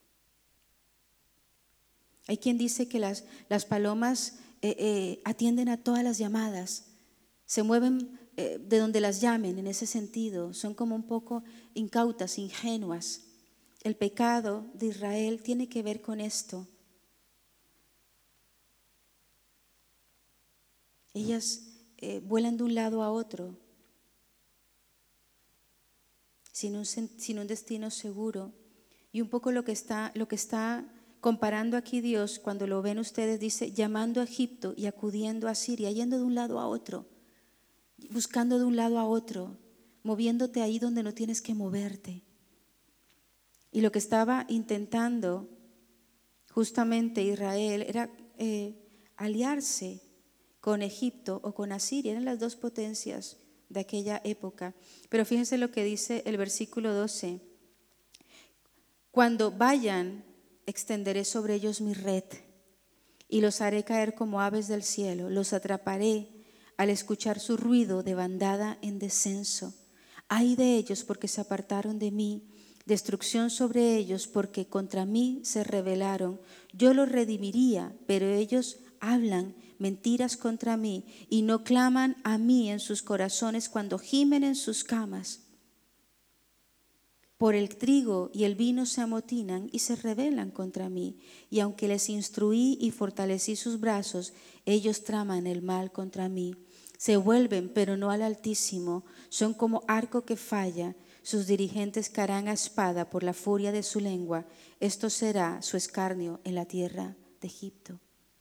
Hay quien dice que las, las palomas eh, eh, atienden a todas las llamadas, se mueven eh, de donde las llamen en ese sentido, son como un poco incautas, ingenuas. El pecado de Israel tiene que ver con esto. Ellas eh, vuelan de un lado a otro, sin un, sin un destino seguro. Y un poco lo que está, lo que está comparando aquí Dios, cuando lo ven ustedes, dice, llamando a Egipto y acudiendo a Siria, yendo de un lado a otro, buscando de un lado a otro, moviéndote ahí donde no tienes que moverte. Y lo que estaba intentando justamente Israel era eh, aliarse con Egipto o con Asiria, eran las dos potencias de aquella época. Pero fíjense lo que dice el versículo doce. Cuando vayan, extenderé sobre ellos mi red y los haré caer como aves del cielo. Los atraparé al escuchar su ruido de bandada en descenso. Ay de ellos porque se apartaron de mí, destrucción sobre ellos porque contra mí se rebelaron. Yo los redimiría, pero ellos hablan mentiras contra mí y no claman a mí en sus corazones cuando gimen en sus camas. Por el trigo y el vino se amotinan y se rebelan contra mí. Y aunque les instruí y fortalecí sus brazos, ellos traman el mal contra mí. Se vuelven, pero no al Altísimo. Son como arco que falla. Sus dirigentes caerán a espada por la furia de su lengua. Esto será su escarnio en la tierra de Egipto.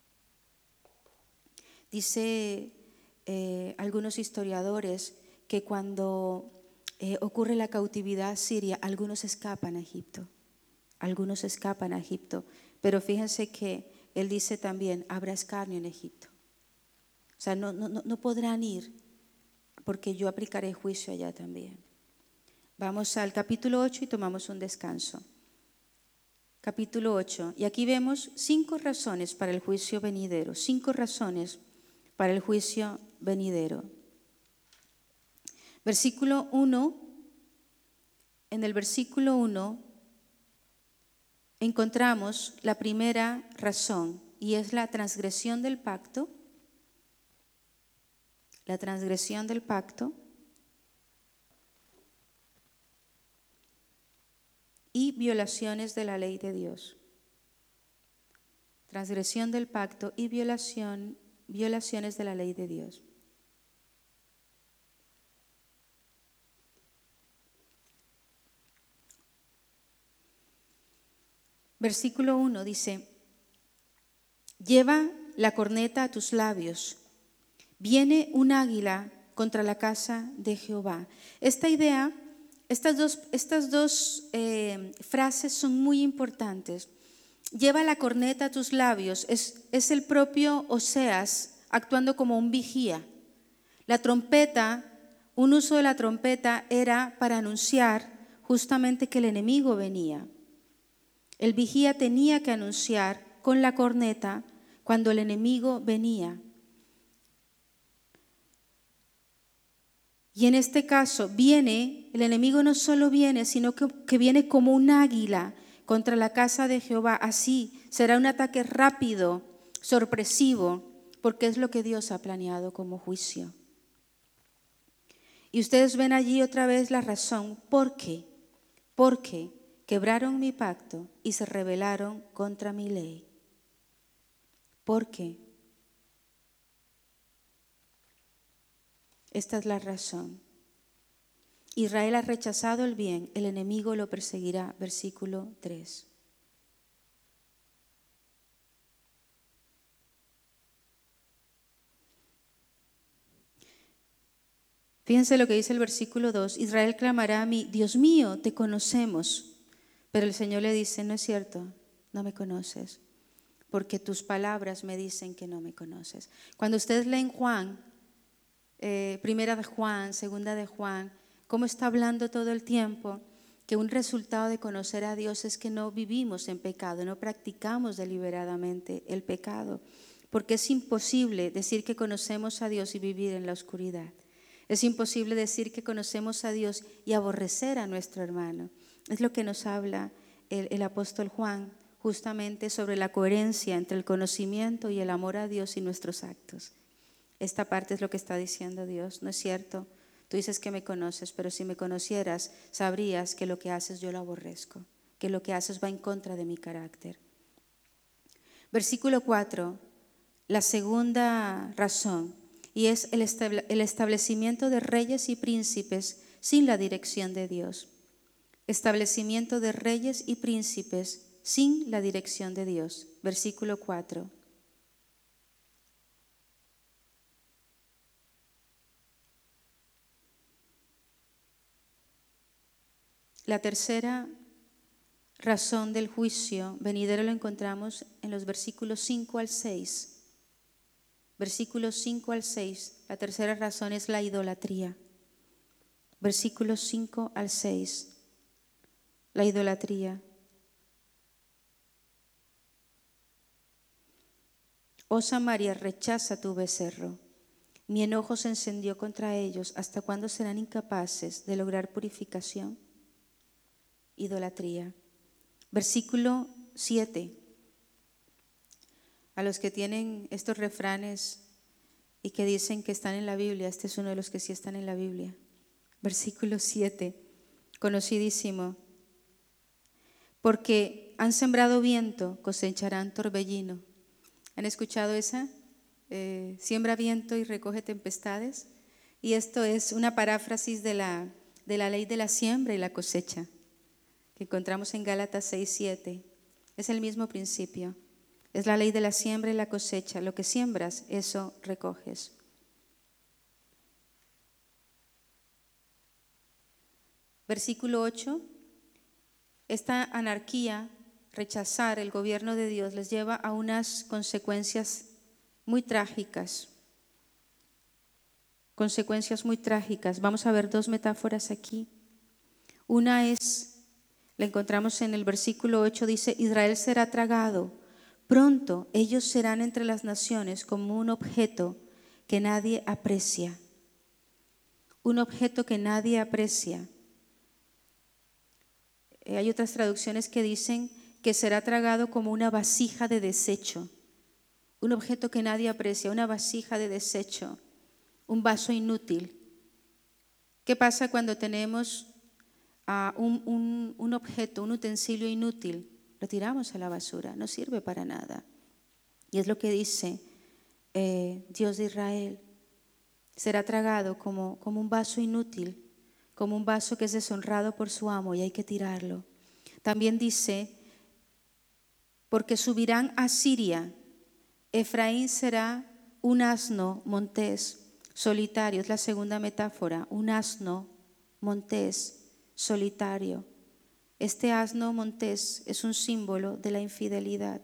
Dice eh, algunos historiadores que cuando Eh, ocurre la cautividad siria, algunos escapan a Egipto, algunos escapan a Egipto, pero fíjense que él dice también, habrá escarnio en Egipto. O sea, no, no, no podrán ir porque yo aplicaré juicio allá también. Vamos al capítulo ocho y tomamos un descanso. Capítulo ocho, y aquí vemos cinco razones para el juicio venidero, cinco razones para el juicio venidero. Versículo uno, en el versículo uno encontramos la primera razón, y es la transgresión del pacto, la transgresión del pacto y violaciones de la ley de Dios. Transgresión del pacto y violación, violaciones de la ley de Dios. Versículo uno dice: lleva la corneta a tus labios, viene un águila contra la casa de Jehová. Esta idea, estas dos, estas dos eh, frases son muy importantes. Lleva la corneta a tus labios, es, es el propio Oseas actuando como un vigía. La trompeta, un uso de la trompeta era para anunciar justamente que el enemigo venía. El vigía tenía que anunciar con la corneta cuando el enemigo venía. Y en este caso viene, el enemigo no solo viene, sino que, que viene como un águila contra la casa de Jehová. Así será un ataque rápido, sorpresivo, porque es lo que Dios ha planeado como juicio. Y ustedes ven allí otra vez la razón. ¿Por qué? Porque quebraron mi pacto y se rebelaron contra mi ley. ¿Por qué? Esta es la razón. Israel ha rechazado el bien, el enemigo lo perseguirá. Versículo tres. Fíjense lo que dice el versículo dos. Israel clamará a mí: Dios mío, te conocemos. Pero el Señor le dice: no es cierto, no me conoces, porque tus palabras me dicen que no me conoces. Cuando ustedes leen Juan, eh, primera de Juan, segunda de Juan, cómo está hablando todo el tiempo que un resultado de conocer a Dios es que no vivimos en pecado, no practicamos deliberadamente el pecado, porque es imposible decir que conocemos a Dios y vivir en la oscuridad. Es imposible decir que conocemos a Dios y aborrecer a nuestro hermano. Es lo que nos habla el, el apóstol Juan, justamente sobre la coherencia entre el conocimiento y el amor a Dios y nuestros actos. Esta parte es lo que está diciendo Dios. No es cierto, tú dices que me conoces, pero si me conocieras, sabrías que lo que haces yo lo aborrezco, que lo que haces va en contra de mi carácter. Versículo cuatro, la segunda razón, y es el establecimiento de reyes y príncipes sin la dirección de Dios. Establecimiento de reyes y príncipes sin la dirección de Dios. Versículo cuatro. La tercera razón del juicio venidero lo encontramos en los versículos cinco al seis. Versículos cinco al seis. La tercera razón es la idolatría. Versículos cinco al seis. La idolatría. Oh Samaria, rechaza tu becerro. Mi enojo se encendió contra ellos. ¿Hasta cuándo serán incapaces de lograr purificación? Idolatría. Versículo siete. A los que tienen estos refranes y que dicen que están en la Biblia, este es uno de los que sí están en la Biblia. Versículo siete, conocidísimo. Porque han sembrado viento, cosecharán torbellino. ¿Han escuchado esa? Eh, siembra viento y recoge tempestades. Y esto es una paráfrasis de la, de la ley de la siembra y la cosecha, que encontramos en Gálatas seis, siete. Es el mismo principio. Es la ley de la siembra y la cosecha. Lo que siembras, eso recoges. Versículo ocho. Esta anarquía, rechazar el gobierno de Dios, les lleva a unas consecuencias muy trágicas. Consecuencias muy trágicas. Vamos a ver dos metáforas aquí. Una es, la encontramos en el versículo ocho, dice: Israel será tragado. Pronto ellos serán entre las naciones como un objeto que nadie aprecia. Un objeto que nadie aprecia. Eh, hay otras traducciones que dicen que será tragado como una vasija de desecho, un objeto que nadie aprecia, una vasija de desecho, un vaso inútil. ¿Qué pasa cuando tenemos uh, un, un, un objeto, un utensilio inútil? Lo tiramos a la basura, no sirve para nada. Y es lo que dice eh, Dios de Israel. Será tragado como, como un vaso inútil, como un vaso que es deshonrado por su amo y hay que tirarlo. También dice, porque subirán a Siria, Efraín será un asno montés solitario, es la segunda metáfora, un asno montés solitario. Este asno montés es un símbolo de la infidelidad.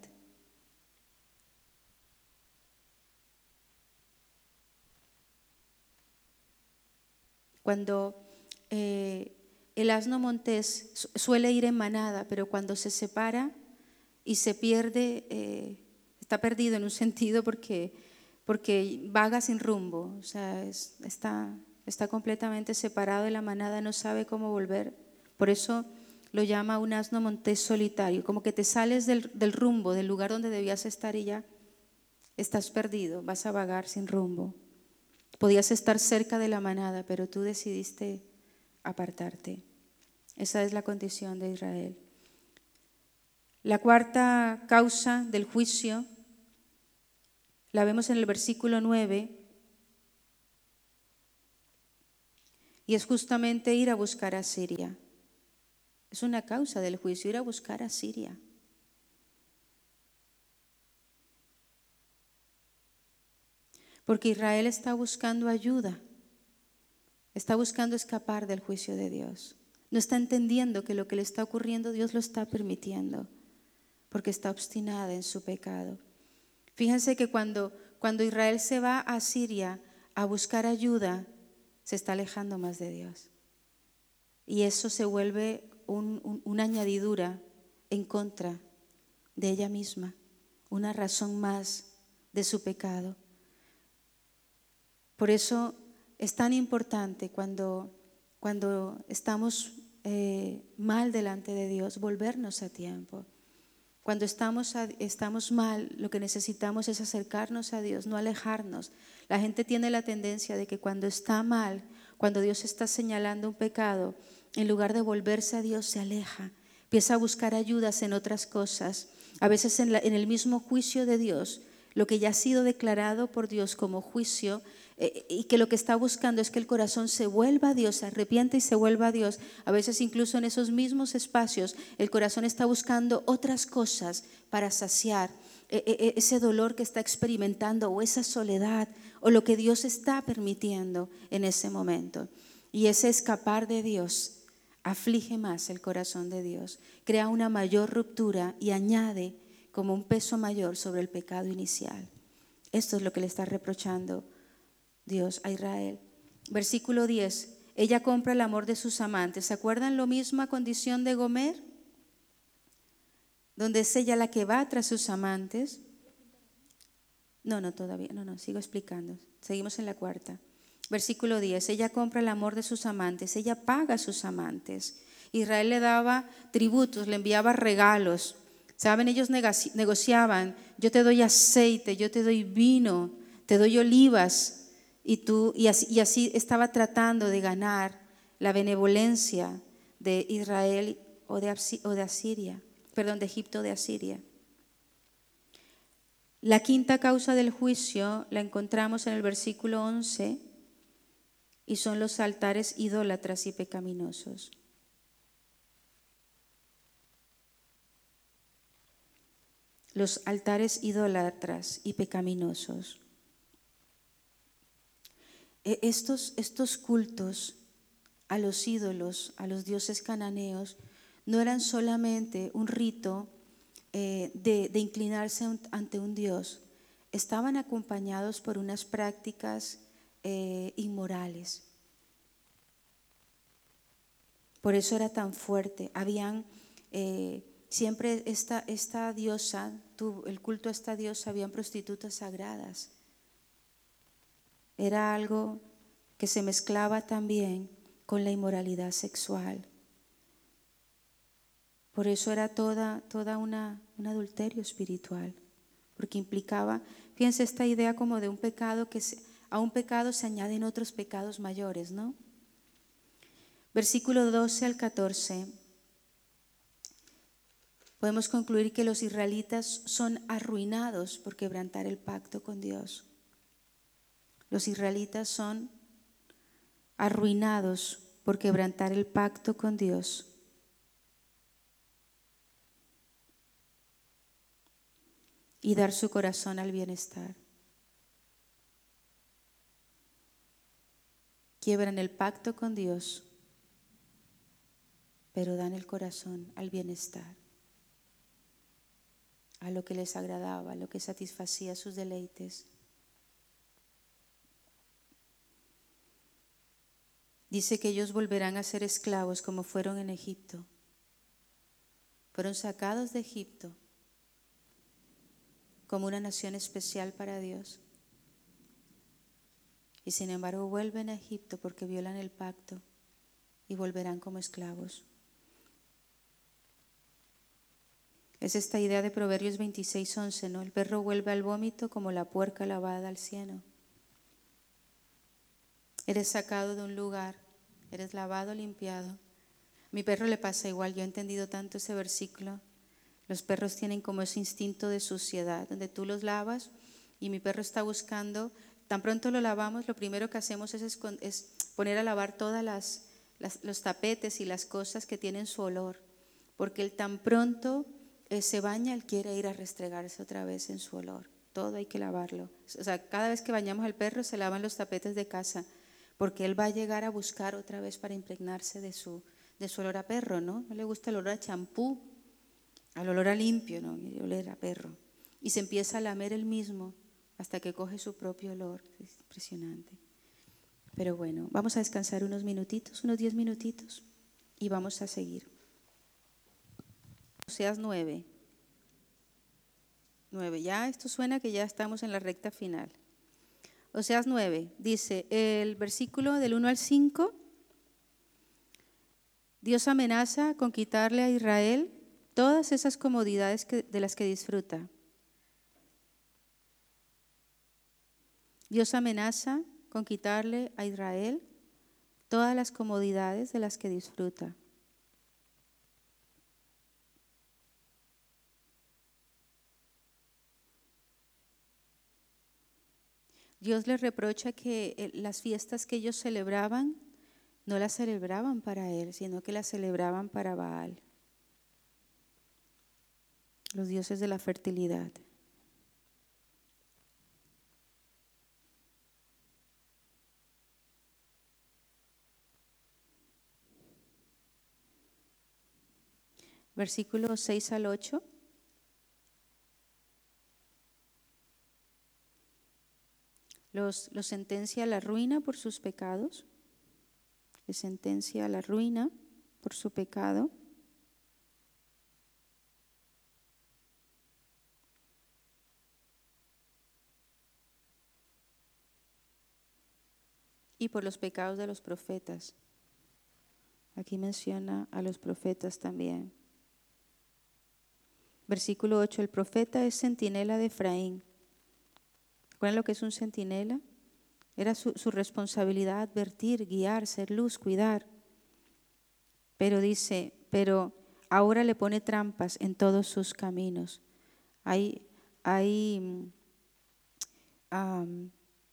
Cuando eh, el asno montés suele ir en manada, pero cuando se separa y se pierde, eh, está perdido en un sentido porque, porque vaga sin rumbo, o sea, es, está, está completamente separado de la manada, no sabe cómo volver. Por eso lo llama un asno montés solitario, como que te sales del, del rumbo, del lugar donde debías estar y ya estás perdido, vas a vagar sin rumbo. Podías estar cerca de la manada, pero tú decidiste apartarte. Esa es la condición de Israel. La cuarta causa del juicio la vemos en el versículo nueve y es justamente ir a buscar a Siria. Es una causa del juicio, ir a buscar a Siria. Porque Israel está buscando ayuda, está buscando escapar del juicio de Dios. No está entendiendo que lo que le está ocurriendo Dios lo está permitiendo, porque está obstinada en su pecado. Fíjense que cuando, cuando Israel se va a Siria a buscar ayuda, se está alejando más de Dios. Y eso se vuelve un, un, una añadidura en contra de ella misma, una razón más de su pecado. Por eso es tan importante cuando, cuando estamos eh, mal delante de Dios, volvernos a tiempo. Cuando estamos, a, estamos mal, lo que necesitamos es acercarnos a Dios, no alejarnos. La gente tiene la tendencia de que cuando está mal, cuando Dios está señalando un pecado, en lugar de volverse a Dios, se aleja. Empieza a buscar ayudas en otras cosas. A veces en, la, en el mismo juicio de Dios, lo que ya ha sido declarado por Dios como juicio, eh, y que lo que está buscando es que el corazón se vuelva a Dios, se arrepiente y se vuelva a Dios. A veces incluso en esos mismos espacios el corazón está buscando otras cosas para saciar eh, eh, ese dolor que está experimentando o esa soledad o lo que Dios está permitiendo en ese momento. Y ese escapar de Dios aflige más el corazón de Dios, crea una mayor ruptura y añade como un peso mayor sobre el pecado inicial. Esto es lo que le está reprochando Dios a Israel. Versículo diez. Ella compra el amor de sus amantes. ¿Se acuerdan la misma condición de Gomer? Donde es ella la que va tras sus amantes. No, no, todavía, no, no, sigo explicando. Seguimos en la cuarta. Versículo diez. Ella compra el amor de sus amantes. Ella paga a sus amantes. Israel le daba tributos, le enviaba regalos. Saben, ellos negociaban, yo te doy aceite, yo te doy vino, te doy olivas, y tú y así, y así estaba tratando de ganar la benevolencia de Israel o de, o de Asiria, perdón, de Egipto o de Asiria. La quinta causa del juicio la encontramos en el versículo once y son los altares idólatras y pecaminosos. Los altares idólatras y pecaminosos. Estos, estos cultos a los ídolos, a los dioses cananeos, no eran solamente un rito eh, de, de inclinarse ante un dios, estaban acompañados por unas prácticas eh, inmorales. Por eso era tan fuerte. Habían eh, siempre esta, esta diosa, tu, el culto a esta diosa, habían prostitutas sagradas. Era algo que se mezclaba también con la inmoralidad sexual. Por eso era toda, toda una, un adulterio espiritual, porque implicaba, fíjense esta idea como de un pecado que se, a un pecado se añaden otros pecados mayores, ¿no? Versículo doce al catorce. Podemos concluir que los israelitas son arruinados por quebrantar el pacto con Dios. Los israelitas son arruinados por quebrantar el pacto con Dios. Y dar su corazón al bienestar. Quiebran el pacto con Dios, pero dan el corazón al bienestar, a lo que les agradaba, a lo que satisfacía sus deleites. Dice que ellos volverán a ser esclavos como fueron en Egipto. Fueron sacados de Egipto como una nación especial para Dios. Y sin embargo vuelven a Egipto porque violan el pacto y volverán como esclavos. Es esta idea de Proverbios veintiséis, once, ¿no? El perro vuelve al vómito como la puerca lavada al cieno. Eres sacado de un lugar, eres lavado, limpiado. A mi perro le pasa igual, yo he entendido tanto ese versículo. Los perros tienen como ese instinto de suciedad, donde tú los lavas y mi perro está buscando, tan pronto lo lavamos, lo primero que hacemos es, escond- es poner a lavar todas las, las, los tapetes y las cosas que tienen su olor, porque él tan pronto eh, se baña, él quiere ir a restregarse otra vez en su olor. Todo hay que lavarlo. O sea, cada vez que bañamos al perro se lavan los tapetes de casa, porque él va a llegar a buscar otra vez para impregnarse de su, de su olor a perro, ¿no? No le gusta el olor a champú, al olor a limpio, ¿no? El olor a perro. Y se empieza a lamer él mismo hasta que coge su propio olor. Es impresionante. Pero bueno, vamos a descansar unos minutitos, unos diez minutitos, y vamos a seguir. Oseas nueve. nueve. Ya esto suena que ya estamos en la recta final. Oseas nueve dice, el versículo del uno al cinco, Dios amenaza con quitarle a Israel todas esas comodidades que, de las que disfruta. Dios amenaza con quitarle a Israel todas las comodidades de las que disfruta. Dios les reprocha que las fiestas que ellos celebraban no las celebraban para Él, sino que las celebraban para Baal, los dioses de la fertilidad. Versículos seis al ocho. Los, los sentencia a la ruina por sus pecados. Les sentencia a la ruina por su pecado. Y por los pecados de los profetas. Aquí menciona a los profetas también. Versículo ocho, el profeta es centinela de Efraín. ¿Recuerdan lo que es un centinela? Era su, su responsabilidad advertir, guiar, ser luz, cuidar. Pero dice, pero ahora le pone trampas en todos sus caminos. Hay, hay um,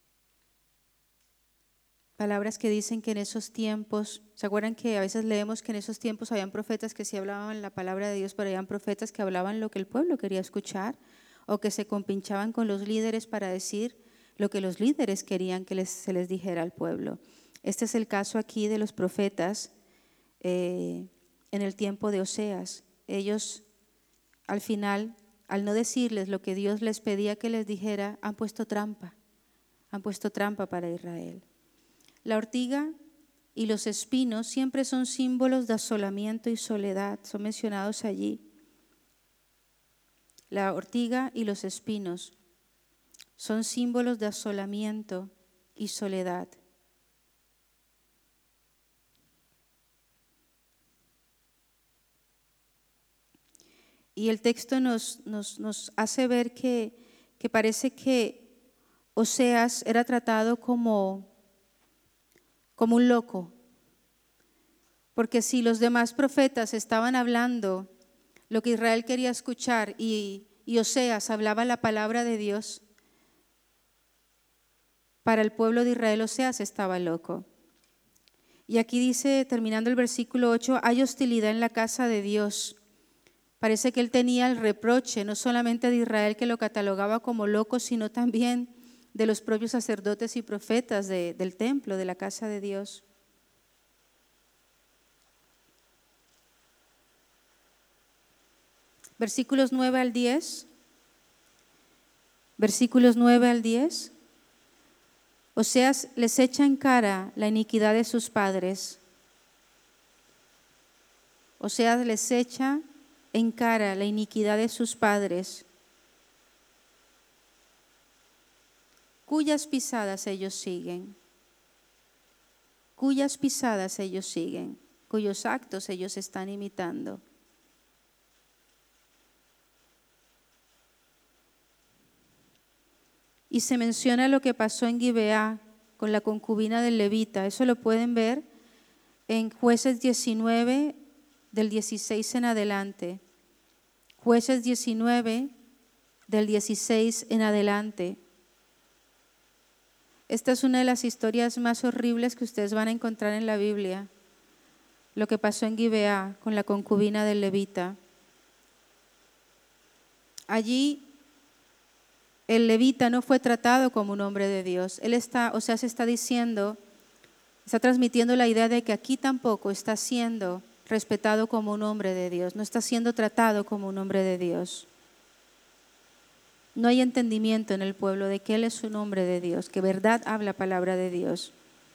palabras que dicen que en esos tiempos, ¿se acuerdan que a veces leemos que en esos tiempos habían profetas que sí hablaban la palabra de Dios, pero habían profetas que hablaban lo que el pueblo quería escuchar o que se compinchaban con los líderes para decir lo que los líderes querían que les, se les dijera al pueblo? Este es el caso aquí de los profetas eh, en el tiempo de Oseas. Ellos al final, al no decirles lo que Dios les pedía que les dijera, han puesto trampa, han puesto trampa para Israel. La ortiga y los espinos siempre son símbolos de asolamiento y soledad, son mencionados allí. La ortiga y los espinos son símbolos de asolamiento y soledad. Y el texto nos, nos, nos hace ver que, que parece que Oseas era tratado como, como un loco. Porque si los demás profetas estaban hablando lo que Israel quería escuchar y, y Oseas hablaba la palabra de Dios, para el pueblo de Israel Oseas estaba loco. Y aquí dice, terminando el versículo ocho, hay hostilidad en la casa de Dios. Parece que él tenía el reproche, no solamente de Israel que lo catalogaba como loco, sino también de los propios sacerdotes y profetas de, del templo, de la casa de Dios. Versículos nueve al diez. Versículos nueve al diez. Oseas les echa en cara la iniquidad de sus padres. Oseas les echa en cara la iniquidad de sus padres, cuyas pisadas ellos siguen, cuyas pisadas ellos siguen, cuyos actos ellos están imitando. Y se menciona lo que pasó en Gibeá con la concubina del levita. Eso lo pueden ver en Jueces diecinueve, del dieciséis en adelante. Jueces diecinueve, del dieciséis en adelante. Esta es una de las historias más horribles que ustedes van a encontrar en la Biblia. Lo que pasó en Gibeá con la concubina del levita. Allí el levita no fue tratado como un hombre de Dios. Él está, o sea, se está diciendo, está transmitiendo la idea de que aquí tampoco está siendo respetado como un hombre de Dios, no está siendo tratado como un hombre de Dios. No hay entendimiento en el pueblo de que Él es un hombre de Dios, que verdad habla palabra de Dios.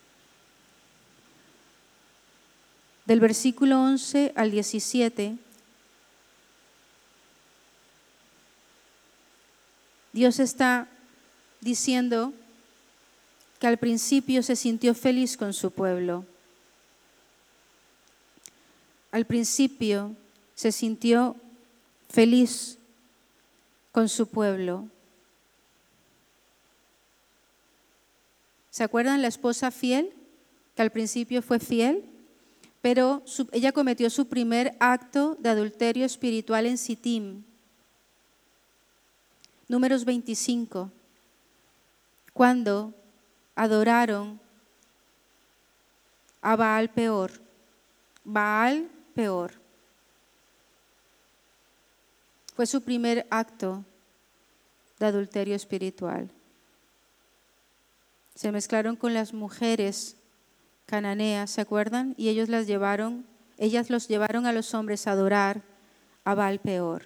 Del versículo once al diecisiete, Dios está diciendo que al principio se sintió feliz con su pueblo. Al principio se sintió feliz con su pueblo. ¿Se acuerdan la esposa fiel? Que al principio fue fiel, pero su, ella cometió su primer acto de adulterio espiritual en Sittim. Números veinticinco, cuando adoraron a Baal Peor. Baal Peor. Fue su primer acto de adulterio espiritual. Se mezclaron con las mujeres cananeas, ¿se acuerdan? Y ellos las llevaron, ellas los llevaron a los hombres a adorar a Baal Peor.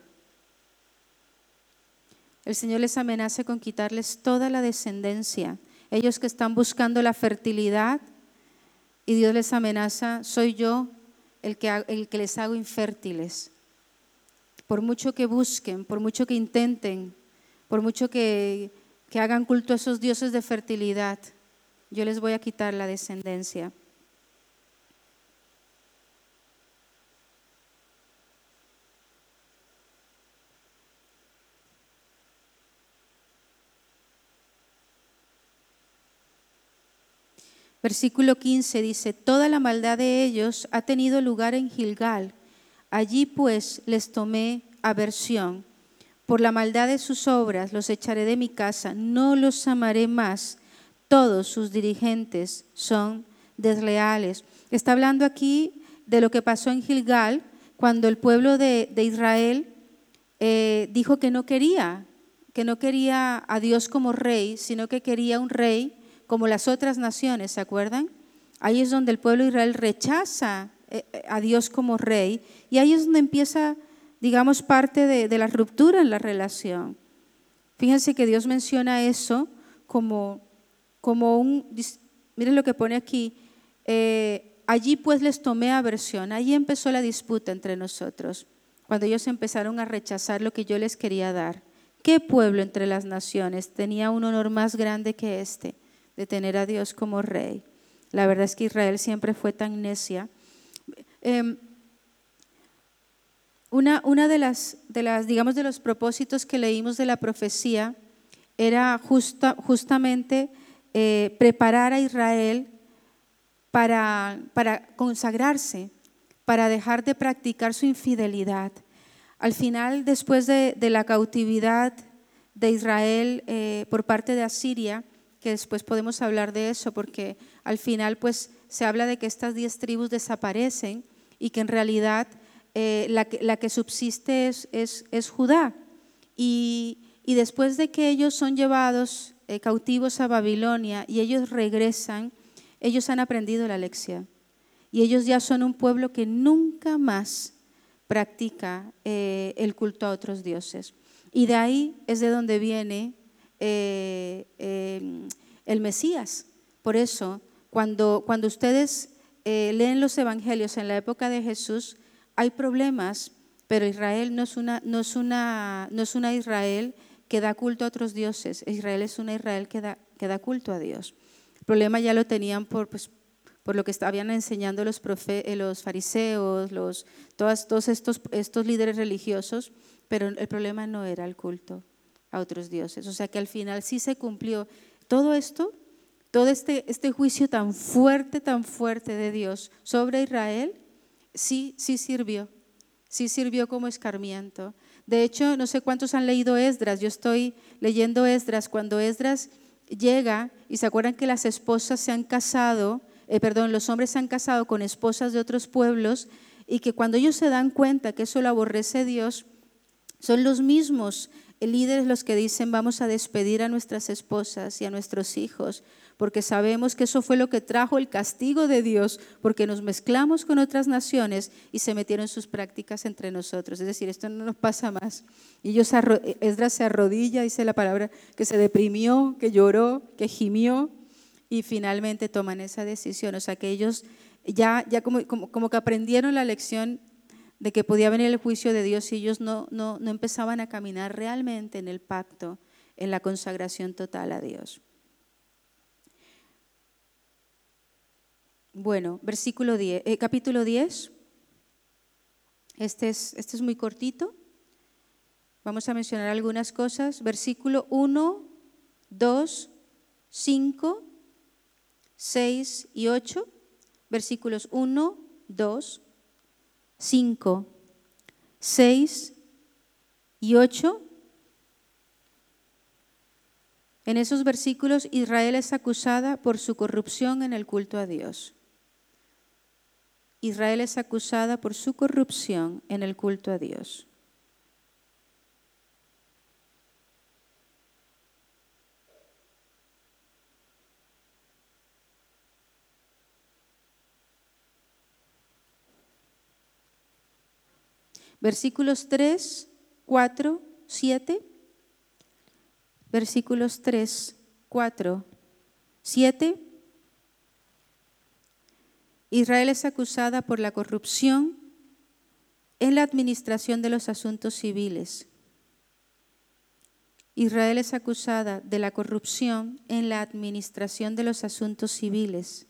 El Señor les amenaza con quitarles toda la descendencia. Ellos que están buscando la fertilidad, y Dios les amenaza, soy yo el que, el que les hago infértiles. Por mucho que busquen, por mucho que intenten, por mucho que, que hagan culto a esos dioses de fertilidad, yo les voy a quitar la descendencia. Versículo quince dice, toda la maldad de ellos ha tenido lugar en Gilgal. Allí pues les tomé aversión. Por la maldad de sus obras los echaré de mi casa, no los amaré más. Todos sus dirigentes son desleales. Está hablando aquí de lo que pasó en Gilgal, cuando el pueblo de, de Israel eh, dijo que no quería, que no quería a Dios como rey, sino que quería un rey como las otras naciones, ¿se acuerdan? Ahí es donde el pueblo de Israel rechaza a Dios como rey, y ahí es donde empieza, digamos, parte de, de la ruptura en la relación. Fíjense que Dios menciona eso como, como un, miren lo que pone aquí, eh, allí pues les tomé aversión, ahí empezó la disputa entre nosotros, cuando ellos empezaron a rechazar lo que yo les quería dar. ¿Qué pueblo entre las naciones tenía un honor más grande que este, de tener a Dios como rey? La verdad es que Israel siempre fue tan necia. Eh, Una, una de, las, de las, digamos, de los propósitos que leímos de la profecía era justa, justamente eh, preparar a Israel para, para consagrarse, para dejar de practicar su infidelidad. Al final, después de, de la cautividad de Israel eh, por parte de Asiria, que después podemos hablar de eso, porque al final pues se habla de que estas diez tribus desaparecen y que en realidad eh, la, que, la que subsiste es, es, es Judá. Y, y después de que ellos son llevados eh, cautivos a Babilonia y ellos regresan, ellos han aprendido la lección. Y ellos ya son un pueblo que nunca más practica eh, el culto a otros dioses. Y de ahí es de donde viene eh, eh, el Mesías. Por eso, cuando, cuando ustedes eh, leen los evangelios en la época de Jesús, hay problemas, pero Israel no es una, no es una, no es una Israel que da culto a otros dioses. Israel es una Israel que da, que da culto a Dios. El problema ya lo tenían por, pues, por lo que estaban enseñando los, profe, los fariseos, los, todas, todos estos, estos líderes religiosos, pero el problema no era el culto a otros dioses. O sea que al final sí se cumplió todo esto, todo este, este juicio tan fuerte, tan fuerte de Dios sobre Israel, sí, sí sirvió, sí sirvió como escarmiento. De hecho, no sé cuántos han leído Esdras, yo estoy leyendo Esdras, cuando Esdras llega y se acuerdan que las esposas se han casado, eh, perdón, los hombres se han casado con esposas de otros pueblos y que cuando ellos se dan cuenta que eso lo aborrece Dios, son los mismos líderes los que dicen vamos a despedir a nuestras esposas y a nuestros hijos, porque sabemos que eso fue lo que trajo el castigo de Dios, porque nos mezclamos con otras naciones y se metieron sus prácticas entre nosotros. Es decir, esto no nos pasa más. Y ellos, Esdras se arrodilla, dice la palabra, que se deprimió, que lloró, que gimió y finalmente toman esa decisión. O sea que ellos ya, ya como, como, como que aprendieron la lección de que podía venir el juicio de Dios si ellos no, no, no empezaban a caminar realmente en el pacto, en la consagración total a Dios. Bueno, versículo diez, eh, capítulo diez, este es, este es muy cortito, vamos a mencionar algunas cosas, versículo uno, dos, cinco, seis y ocho, versículos uno, dos, cinco, seis y ocho. En esos versículos Israel es acusada por su corrupción en el culto a Dios. Israel es acusada por su corrupción en el culto a Dios. Versículos tres, cuatro, siete. Versículos tres, cuatro, siete. Israel es acusada por la corrupción en la administración de los asuntos civiles. Israel es acusada de la corrupción en la administración de los asuntos civiles.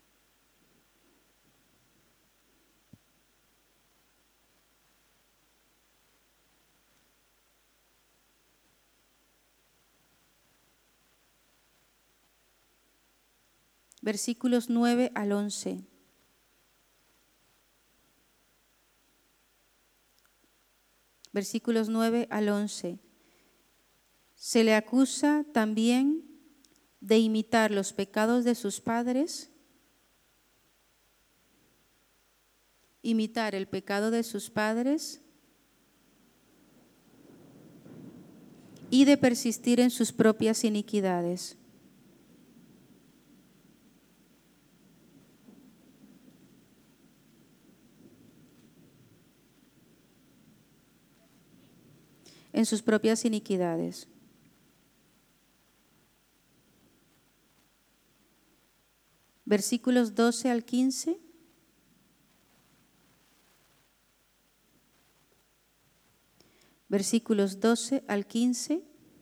Versículos nueve al once. Versículos nueve al once. Se le acusa también de imitar los pecados de sus padres, imitar el pecado de sus padres y de persistir en sus propias iniquidades. En sus propias iniquidades. Versículos doce al quince. Versículos doce al quince.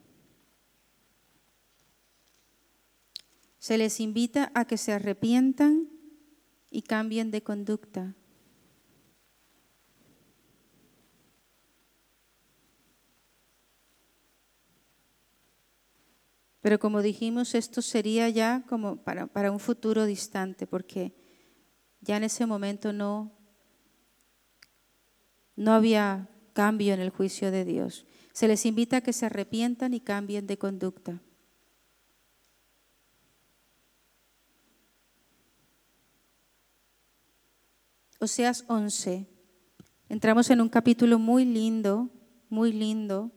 Se les invita a que se arrepientan y cambien de conducta. Pero como dijimos, esto sería ya como para, para un futuro distante, porque ya en ese momento no, no había cambio en el juicio de Dios. Se les invita a que se arrepientan y cambien de conducta. Oseas once. Entramos en un capítulo muy lindo, muy lindo.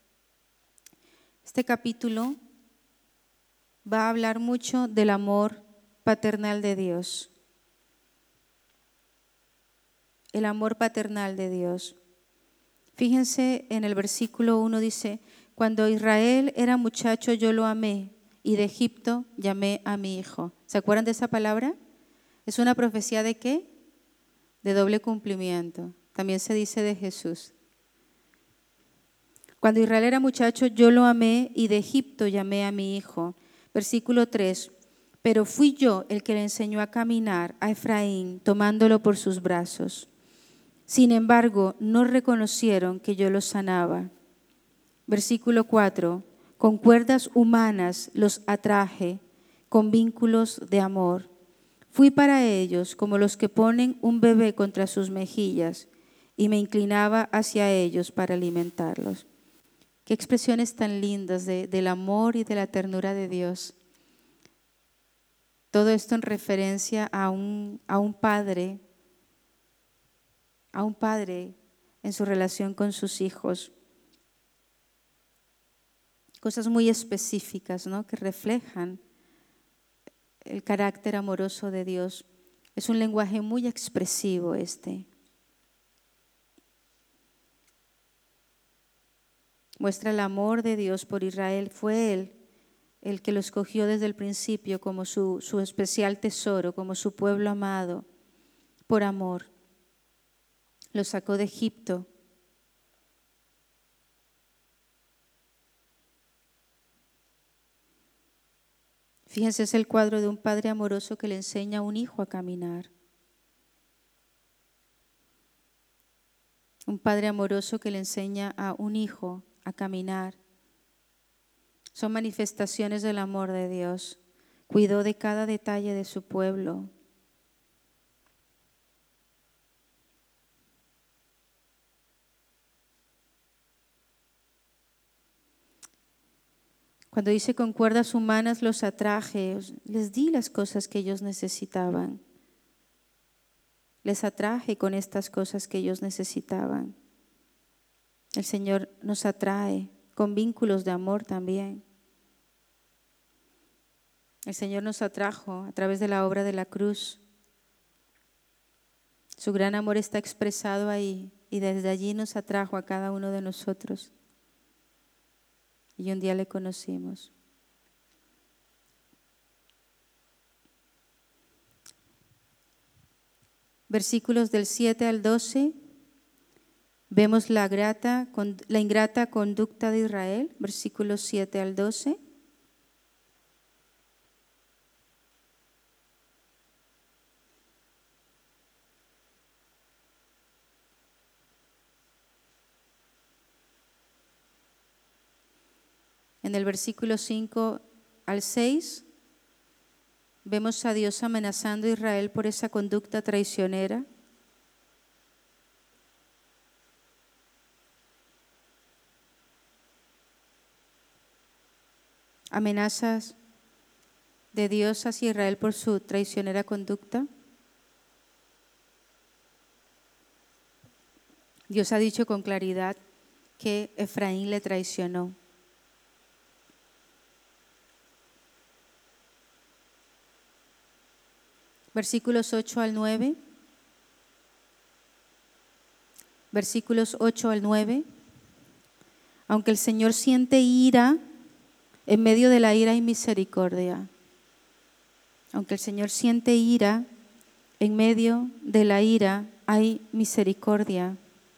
Este capítulo va a hablar mucho del amor paternal de Dios. El amor paternal de Dios. Fíjense en el versículo uno dice, cuando Israel era muchacho yo lo amé y de Egipto llamé a mi hijo. ¿Se acuerdan de esa palabra? ¿Es una profecía de qué? De doble cumplimiento. También se dice de Jesús. Cuando Israel era muchacho yo lo amé y de Egipto llamé a mi hijo. Versículo tres, pero fui yo el que le enseñó a caminar a Efraín tomándolo por sus brazos. Sin embargo, no reconocieron que yo los sanaba. Versículo cuatro, con cuerdas humanas los atraje, con vínculos de amor. Fui para ellos como los que ponen un bebé contra sus mejillas y me inclinaba hacia ellos para alimentarlos. Qué expresiones tan lindas de, del amor y de la ternura de Dios. Todo esto en referencia a un, a un padre, a un padre en su relación con sus hijos. Cosas muy específicas, ¿no?, que reflejan el carácter amoroso de Dios. Es un lenguaje muy expresivo este. Muestra el amor de Dios por Israel. Fue Él el que lo escogió desde el principio como su, su especial tesoro, como su pueblo amado, por amor. Lo sacó de Egipto. Fíjense, es el cuadro de un padre amoroso que le enseña a un hijo a caminar. Un padre amoroso que le enseña a un hijo a caminar. Son manifestaciones del amor de Dios. Cuidó de cada detalle de su pueblo. Cuando dice con cuerdas humanas los atraje, les di las cosas que ellos necesitaban. Les atraje con estas cosas que ellos necesitaban. El Señor nos atrae con vínculos de amor también. El Señor nos atrajo a través de la obra de la cruz. Su gran amor está expresado ahí y desde allí nos atrajo a cada uno de nosotros. Y un día le conocimos. Versículos del siete al doce, vemos la, grata, la ingrata conducta de Israel, versículos siete al doce. En el versículo cinco al seis, vemos a Dios amenazando a Israel por esa conducta traicionera. Amenazas de Dios hacia Israel por su traicionera conducta. Dios ha dicho con claridad que Efraín le traicionó. Versículos ocho al nueve. Versículos ocho al nueve. Aunque el Señor siente ira, en medio de la ira hay misericordia. Aunque el Señor siente ira, en medio de la ira hay misericordia.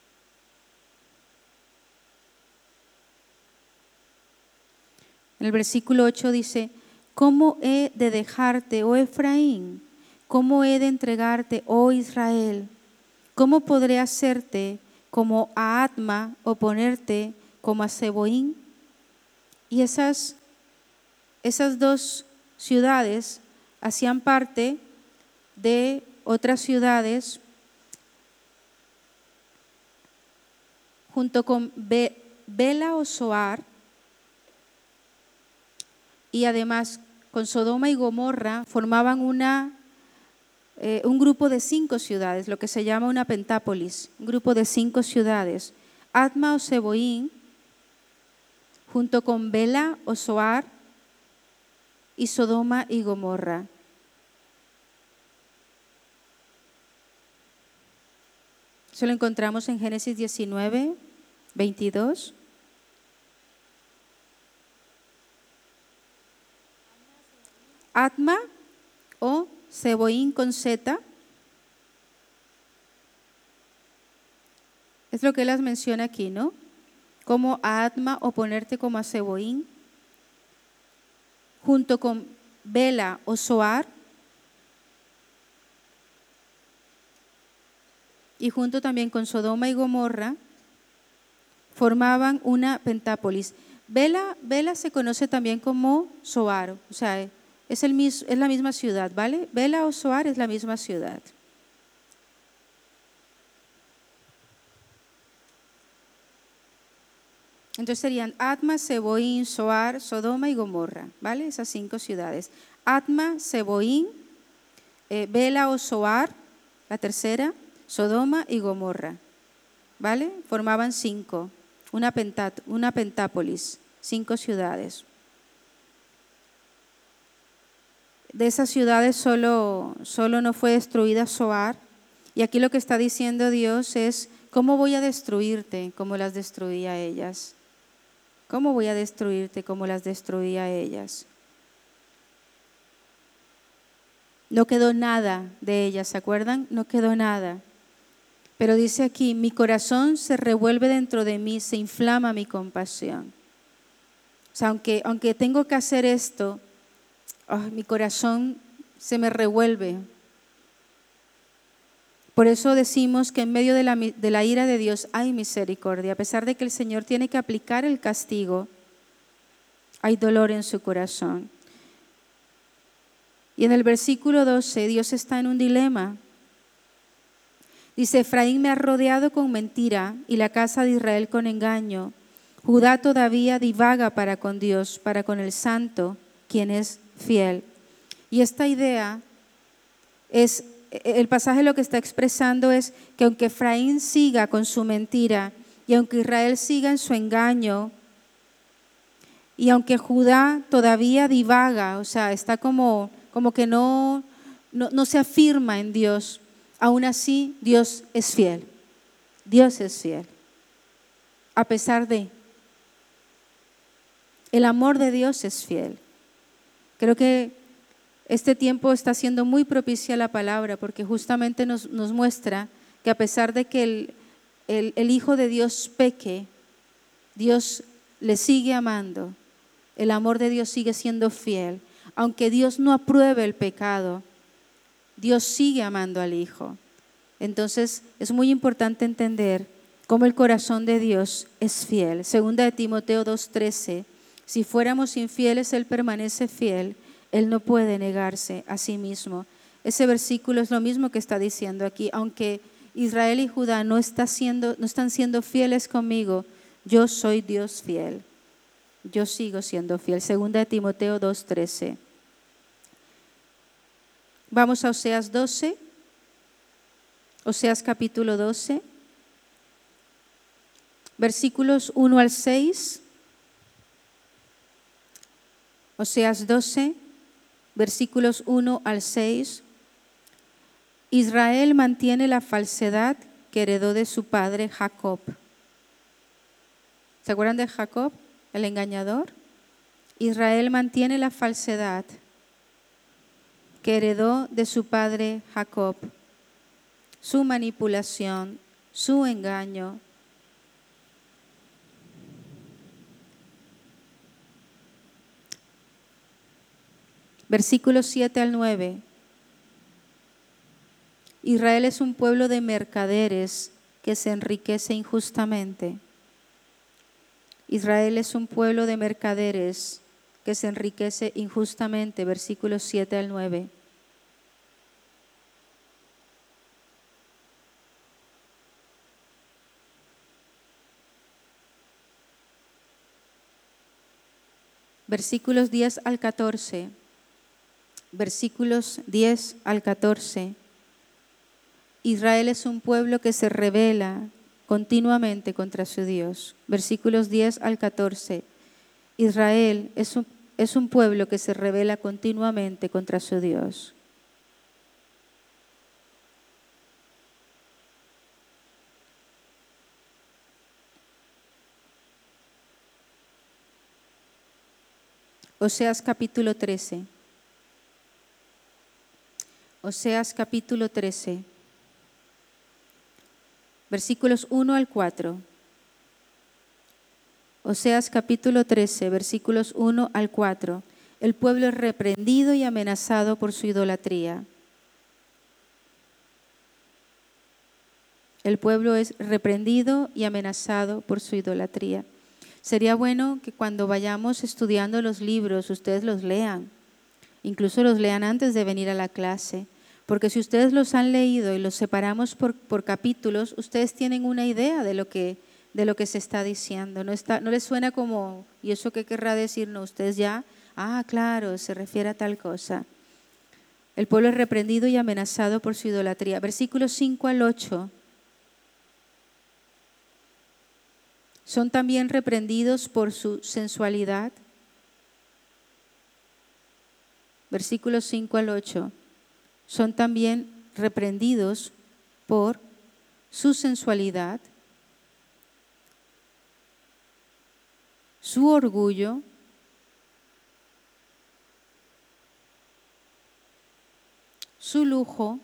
En el versículo ocho dice, ¿cómo he de dejarte, oh Efraín? ¿Cómo he de entregarte, oh Israel? ¿Cómo podré hacerte como a Adma o ponerte como a Seboín? Y esas esas dos ciudades hacían parte de otras ciudades junto con Be- Bela o Zoar, y además con Sodoma y Gomorra formaban una, eh, un grupo de cinco ciudades, lo que se llama una pentápolis, un grupo de cinco ciudades. Adma o Seboín, junto con Bela o Zoar, y Sodoma y Gomorra. Eso lo encontramos en Génesis diecinueve, veintidós. Adma o Seboín con Z es lo que las menciona aquí, ¿no? Como a Adma o ponerte como a Seboín, junto con Bela o Zoar, y junto también con Sodoma y Gomorra, formaban una pentápolis. Bela, Bela se conoce también como Zoar, o sea, es, el, es la misma ciudad, ¿vale? Bela o Zoar es la misma ciudad. Entonces serían Adma, Seboín, Zoar, Sodoma y Gomorra, ¿vale? Esas cinco ciudades. Adma, Seboín, eh, Bela o Zoar, la tercera, Sodoma y Gomorra, ¿vale? Formaban cinco, una, pentá, una pentápolis, cinco ciudades. De esas ciudades solo, solo no fue destruida Zoar, y aquí lo que está diciendo Dios es, ¿cómo voy a destruirte como las destruía ellas? ¿Cómo voy a destruirte como las destruía ellas? No quedó nada de ellas, ¿se acuerdan? No quedó nada. Pero dice aquí, mi corazón se revuelve dentro de mí, se inflama mi compasión. O sea, aunque, aunque tengo que hacer esto, oh, mi corazón se me revuelve. Por eso decimos que en medio de la, de la ira de Dios hay misericordia. A pesar de que el Señor tiene que aplicar el castigo, hay dolor en su corazón. Y en el versículo doce, Dios está en un dilema. Dice, Efraín me ha rodeado con mentira y la casa de Israel con engaño. Judá todavía divaga para con Dios, para con el Santo, quien es fiel. Y esta idea es, el pasaje lo que está expresando es que aunque Efraín siga con su mentira y aunque Israel siga en su engaño, y aunque Judá todavía divaga, o sea, está como, como que no, no, no se afirma en Dios, aún así Dios es fiel. Dios es fiel. A pesar de, el amor de Dios es fiel. Creo que este tiempo está siendo muy propicia a la palabra porque justamente nos, nos muestra que a pesar de que el, el, el Hijo de Dios peque, Dios le sigue amando. El amor de Dios sigue siendo fiel. Aunque Dios no apruebe el pecado, Dios sigue amando al Hijo. Entonces es muy importante entender cómo el corazón de Dios es fiel. Segunda de Timoteo dos trece, si fuéramos infieles, Él permanece fiel. Él no puede negarse a sí mismo. Ese versículo es lo mismo que está diciendo aquí. Aunque Israel y Judá no, está siendo, no están siendo fieles conmigo, yo soy Dios fiel. Yo sigo siendo fiel. Segunda de Timoteo dos trece. Vamos a Oseas doce. Oseas capítulo doce. Versículos uno al seis. Oseas doce, versículos uno al seis. Israel mantiene la falsedad que heredó de su padre Jacob. ¿Se acuerdan de Jacob, el engañador? Israel mantiene la falsedad que heredó de su padre Jacob, su manipulación, su engaño. Versículos siete al nueve. Israel es un pueblo de mercaderes que se enriquece injustamente. Israel es un pueblo de mercaderes que se enriquece injustamente, versículos siete al nueve. Versículos diez al catorce. Versículos diez al catorce. Israel es un pueblo que se rebela continuamente contra su Dios. Versículos diez al catorce. Israel es un, es un pueblo que se rebela continuamente contra su Dios. Oseas capítulo trece. Oseas capítulo trece. Versículos uno al cuatro. Oseas capítulo trece, versículos uno al cuatro. El pueblo es reprendido y amenazado por su idolatría. El pueblo es reprendido y amenazado por su idolatría. Sería bueno que cuando vayamos estudiando los libros, ustedes los lean. Incluso los lean antes de venir a la clase. Porque si ustedes los han leído y los separamos por, por capítulos, ustedes tienen una idea de lo que, de lo que se está diciendo. No, está, no les suena como, ¿y eso qué querrá decir? No, ustedes ya, ah, claro, se refiere a tal cosa. El pueblo es reprendido y amenazado por su idolatría. Versículos cinco al ocho. Son también reprendidos por su sensualidad. Versículos cinco al ocho. Son también reprendidos por su sensualidad, su orgullo, su lujo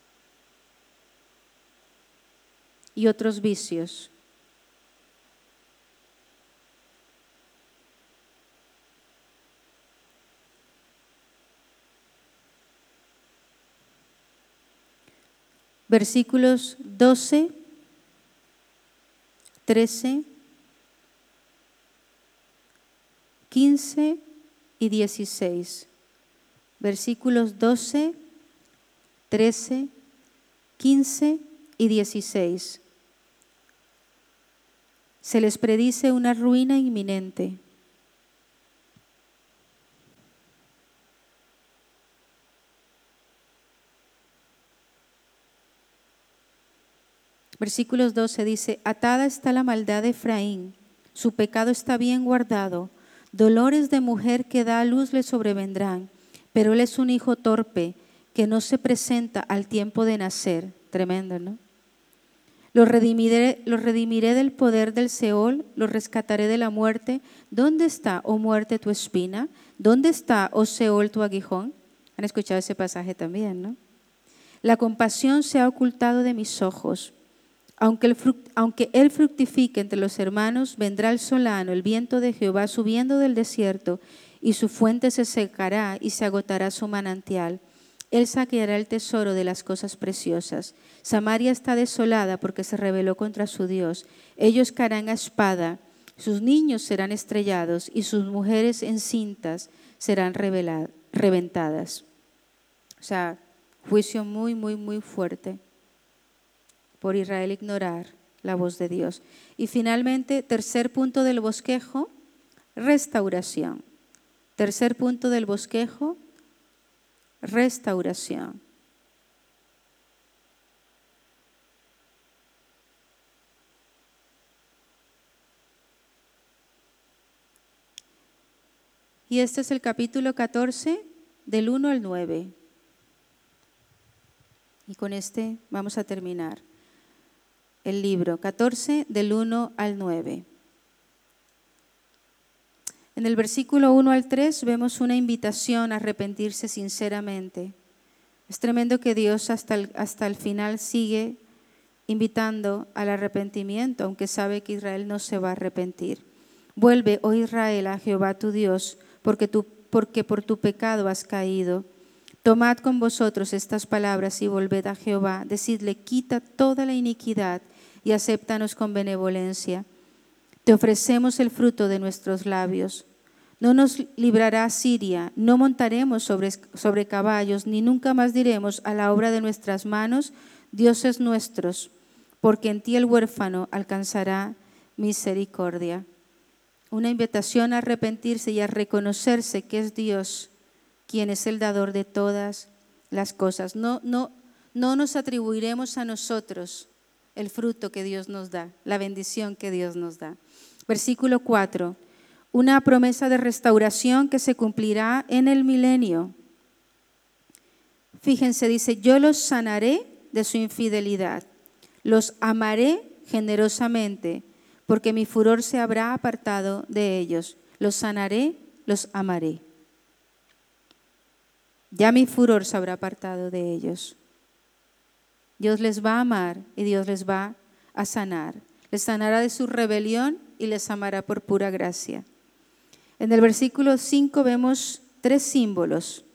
y otros vicios. Versículos doce, trece, quince y dieciséis. Versículos doce, trece, quince y dieciséis. Se les predice una ruina inminente. Versículos doce dice, atada está la maldad de Efraín, su pecado está bien guardado, dolores de mujer que da a luz le sobrevendrán, pero él es un hijo torpe que no se presenta al tiempo de nacer. Tremendo, ¿no? Los redimiré, los redimiré del poder del Seol, los rescataré de la muerte. ¿Dónde está, oh muerte, tu espina? ¿Dónde está, oh Seol, tu aguijón? Han escuchado ese pasaje también, ¿no? La compasión se ha ocultado de mis ojos. Aunque, el fruct, aunque él fructifique entre los hermanos, vendrá el solano, el viento de Jehová subiendo del desierto, y su fuente se secará y se agotará su manantial. Él saqueará el tesoro de las cosas preciosas. Samaria está desolada porque se rebeló contra su Dios. Ellos caerán a espada, sus niños serán estrellados y sus mujeres encintas serán reventadas. O sea, juicio muy, muy, muy fuerte por Israel ignorar la voz de Dios. Y finalmente, tercer punto del bosquejo, restauración. Tercer punto del bosquejo, restauración. Y este es el capítulo catorce, del uno al nueve. Y con este vamos a terminar el libro, catorce, del uno al nueve. En el versículo uno al tres vemos una invitación a arrepentirse sinceramente. Es tremendo que Dios hasta el, hasta el final sigue invitando al arrepentimiento, aunque sabe que Israel no se va a arrepentir. Vuelve, oh Israel, a Jehová tu Dios, porque, tu, porque por tu pecado has caído. Tomad con vosotros estas palabras y volved a Jehová. Decidle, quita toda la iniquidad y acéptanos con benevolencia. Te ofrecemos el fruto de nuestros labios. No nos librará Siria, no montaremos sobre, sobre caballos, ni nunca más diremos a la obra de nuestras manos, dioses nuestros, porque en ti el huérfano alcanzará misericordia. Una invitación a arrepentirse y a reconocerse que es Dios quien es el dador de todas las cosas. No, no, no nos atribuiremos a nosotros el fruto que Dios nos da, la bendición que Dios nos da. Versículo cuatro, una promesa de restauración que se cumplirá en el milenio. Fíjense, dice, yo los sanaré de su infidelidad, los amaré generosamente, porque mi furor se habrá apartado de ellos. Los sanaré, los amaré. Ya mi furor se habrá apartado de ellos. Dios les va a amar y Dios les va a sanar. Les sanará de su rebelión y les amará por pura gracia. En el versículo cinco vemos tres símbolos.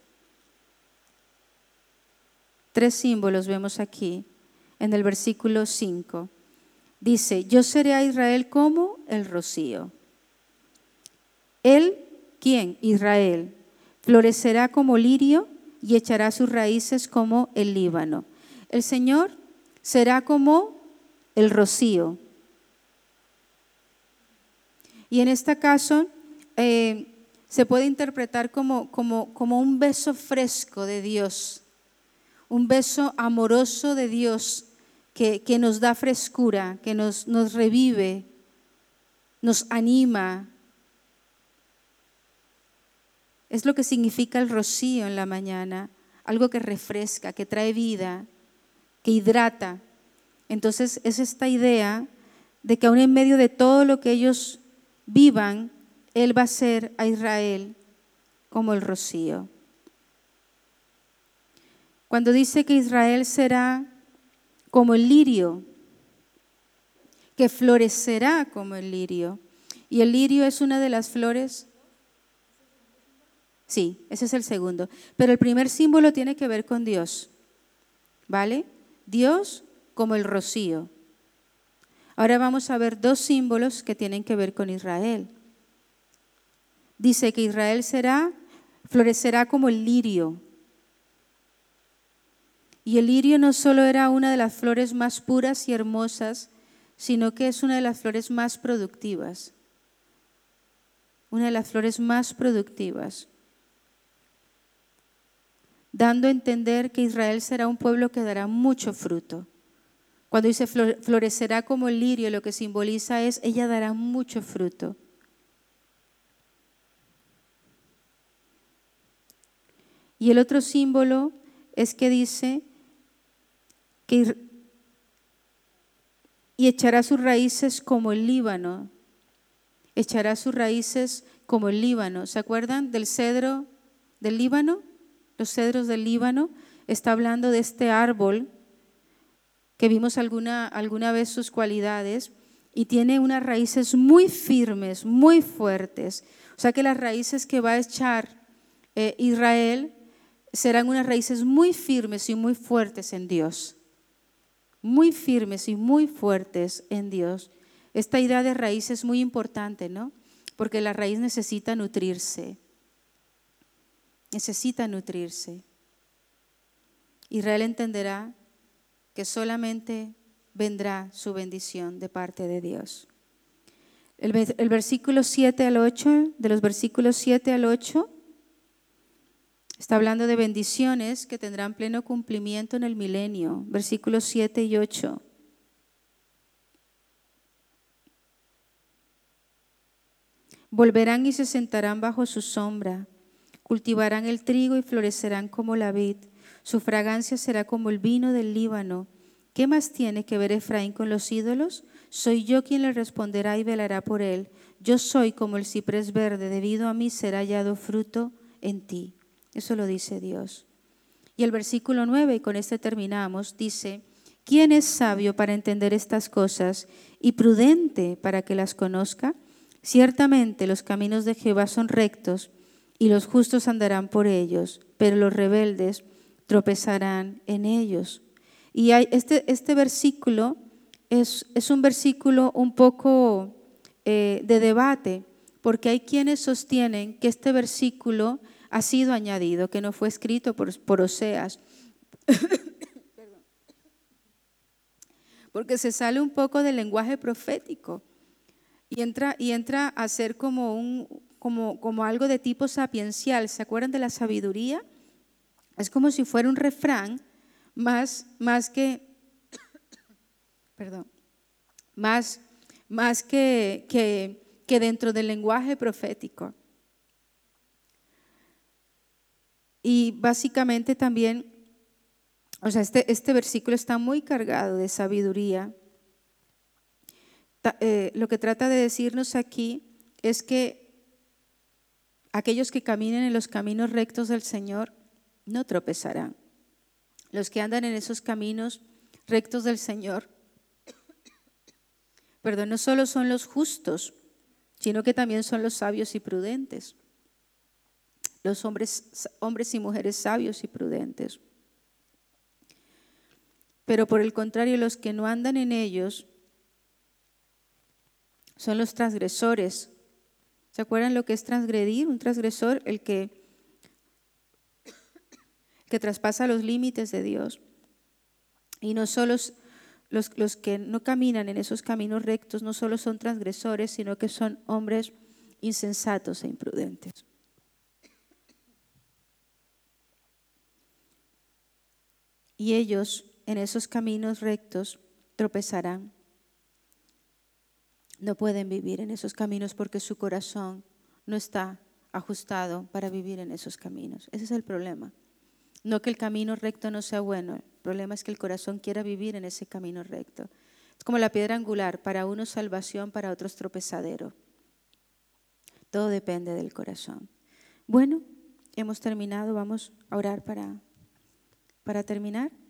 Tres símbolos vemos aquí en el versículo cinco. Dice, yo seré a Israel como el rocío. Él, ¿quién? Israel, florecerá como lirio y echará sus raíces como el Líbano. El Señor será como el rocío. Y en este caso eh, se puede interpretar como, como, como un beso fresco de Dios, un beso amoroso de Dios que, que nos da frescura, que nos, nos revive, nos anima. Es lo que significa el rocío en la mañana, algo que refresca, que trae vida, que hidrata. Entonces es esta idea de que aún en medio de todo lo que ellos vivan, Él va a ser a Israel como el rocío. Cuando dice que Israel será como el lirio, que florecerá como el lirio, y el lirio es una de las flores. Sí, ese es el segundo. Pero el primer símbolo tiene que ver con Dios, ¿vale? Dios como el rocío. Ahora vamos a ver dos símbolos que tienen que ver con Israel. Dice que Israel será, florecerá como el lirio. Y el lirio no solo era una de las flores más puras y hermosas, sino que es una de las flores más productivas. Una de las flores más productivas. Dando a entender que Israel será un pueblo que dará mucho fruto. Cuando dice florecerá como el lirio, lo que simboliza es ella dará mucho fruto. Y el otro símbolo es que dice que y echará sus raíces como el Líbano. Echará sus raíces como el Líbano. ¿Se acuerdan del cedro del Líbano? Los cedros del Líbano. Está hablando de este árbol que vimos alguna, alguna vez sus cualidades y tiene unas raíces muy firmes, muy fuertes. O sea que las raíces que va a echar eh, Israel serán unas raíces muy firmes y muy fuertes en Dios. Muy firmes y muy fuertes en Dios. Esta idea de raíz es muy importante, ¿no? Porque la raíz necesita nutrirse. Necesita nutrirse. Israel entenderá que solamente vendrá su bendición de parte de Dios. El, el versículo siete al ocho, de los versículos siete al ocho, está hablando de bendiciones que tendrán pleno cumplimiento en el milenio. Versículos siete y ocho. Volverán y se sentarán bajo su sombra. Cultivarán el trigo y florecerán como la vid. Su fragancia será como el vino del Líbano. ¿Qué más tiene que ver Efraín con los ídolos? Soy yo quien le responderá y velará por él. Yo soy como el ciprés verde, debido a mí será hallado fruto en ti. Eso lo dice Dios. Y el versículo nueve, y con este terminamos, dice: ¿quién es sabio para entender estas cosas y prudente para que las conozca? Ciertamente los caminos de Jehová son rectos y los justos andarán por ellos, pero los rebeldes tropezarán en ellos. Y hay este, este versículo es, es un versículo un poco eh, de debate, porque hay quienes sostienen que este versículo ha sido añadido, que no fue escrito por, por Oseas. Porque se sale un poco del lenguaje profético y entra, y entra a ser como, un, como, como algo de tipo sapiencial. ¿Se acuerdan de la sabiduría? Es como si fuera un refrán más, más que, perdón, más, más que, que, que dentro del lenguaje profético. Y básicamente también, o sea, este, este versículo está muy cargado de sabiduría. Ta, eh, lo que trata de decirnos aquí es que aquellos que caminen en los caminos rectos del Señor no tropezarán. Los que andan en esos caminos rectos del Señor, perdón, no solo son los justos, sino que también son los sabios y prudentes. Los hombres, hombres y mujeres sabios y prudentes. Pero por el contrario, los que no andan en ellos son los transgresores. ¿Se acuerdan lo que es transgredir? Un transgresor, el que, que traspasa los límites de Dios. Y no solo los, los que no caminan en esos caminos rectos, no solo son transgresores, sino que son hombres insensatos e imprudentes. Y ellos en esos caminos rectos tropezarán. No pueden vivir en esos caminos porque su corazón no está ajustado para vivir en esos caminos. Ese es el problema. No que el camino recto no sea bueno, el problema es que el corazón quiera vivir en ese camino recto. Es como la piedra angular, para unos salvación, para otros tropezadero. Todo depende del corazón. Bueno, hemos terminado, vamos a orar para, para terminar.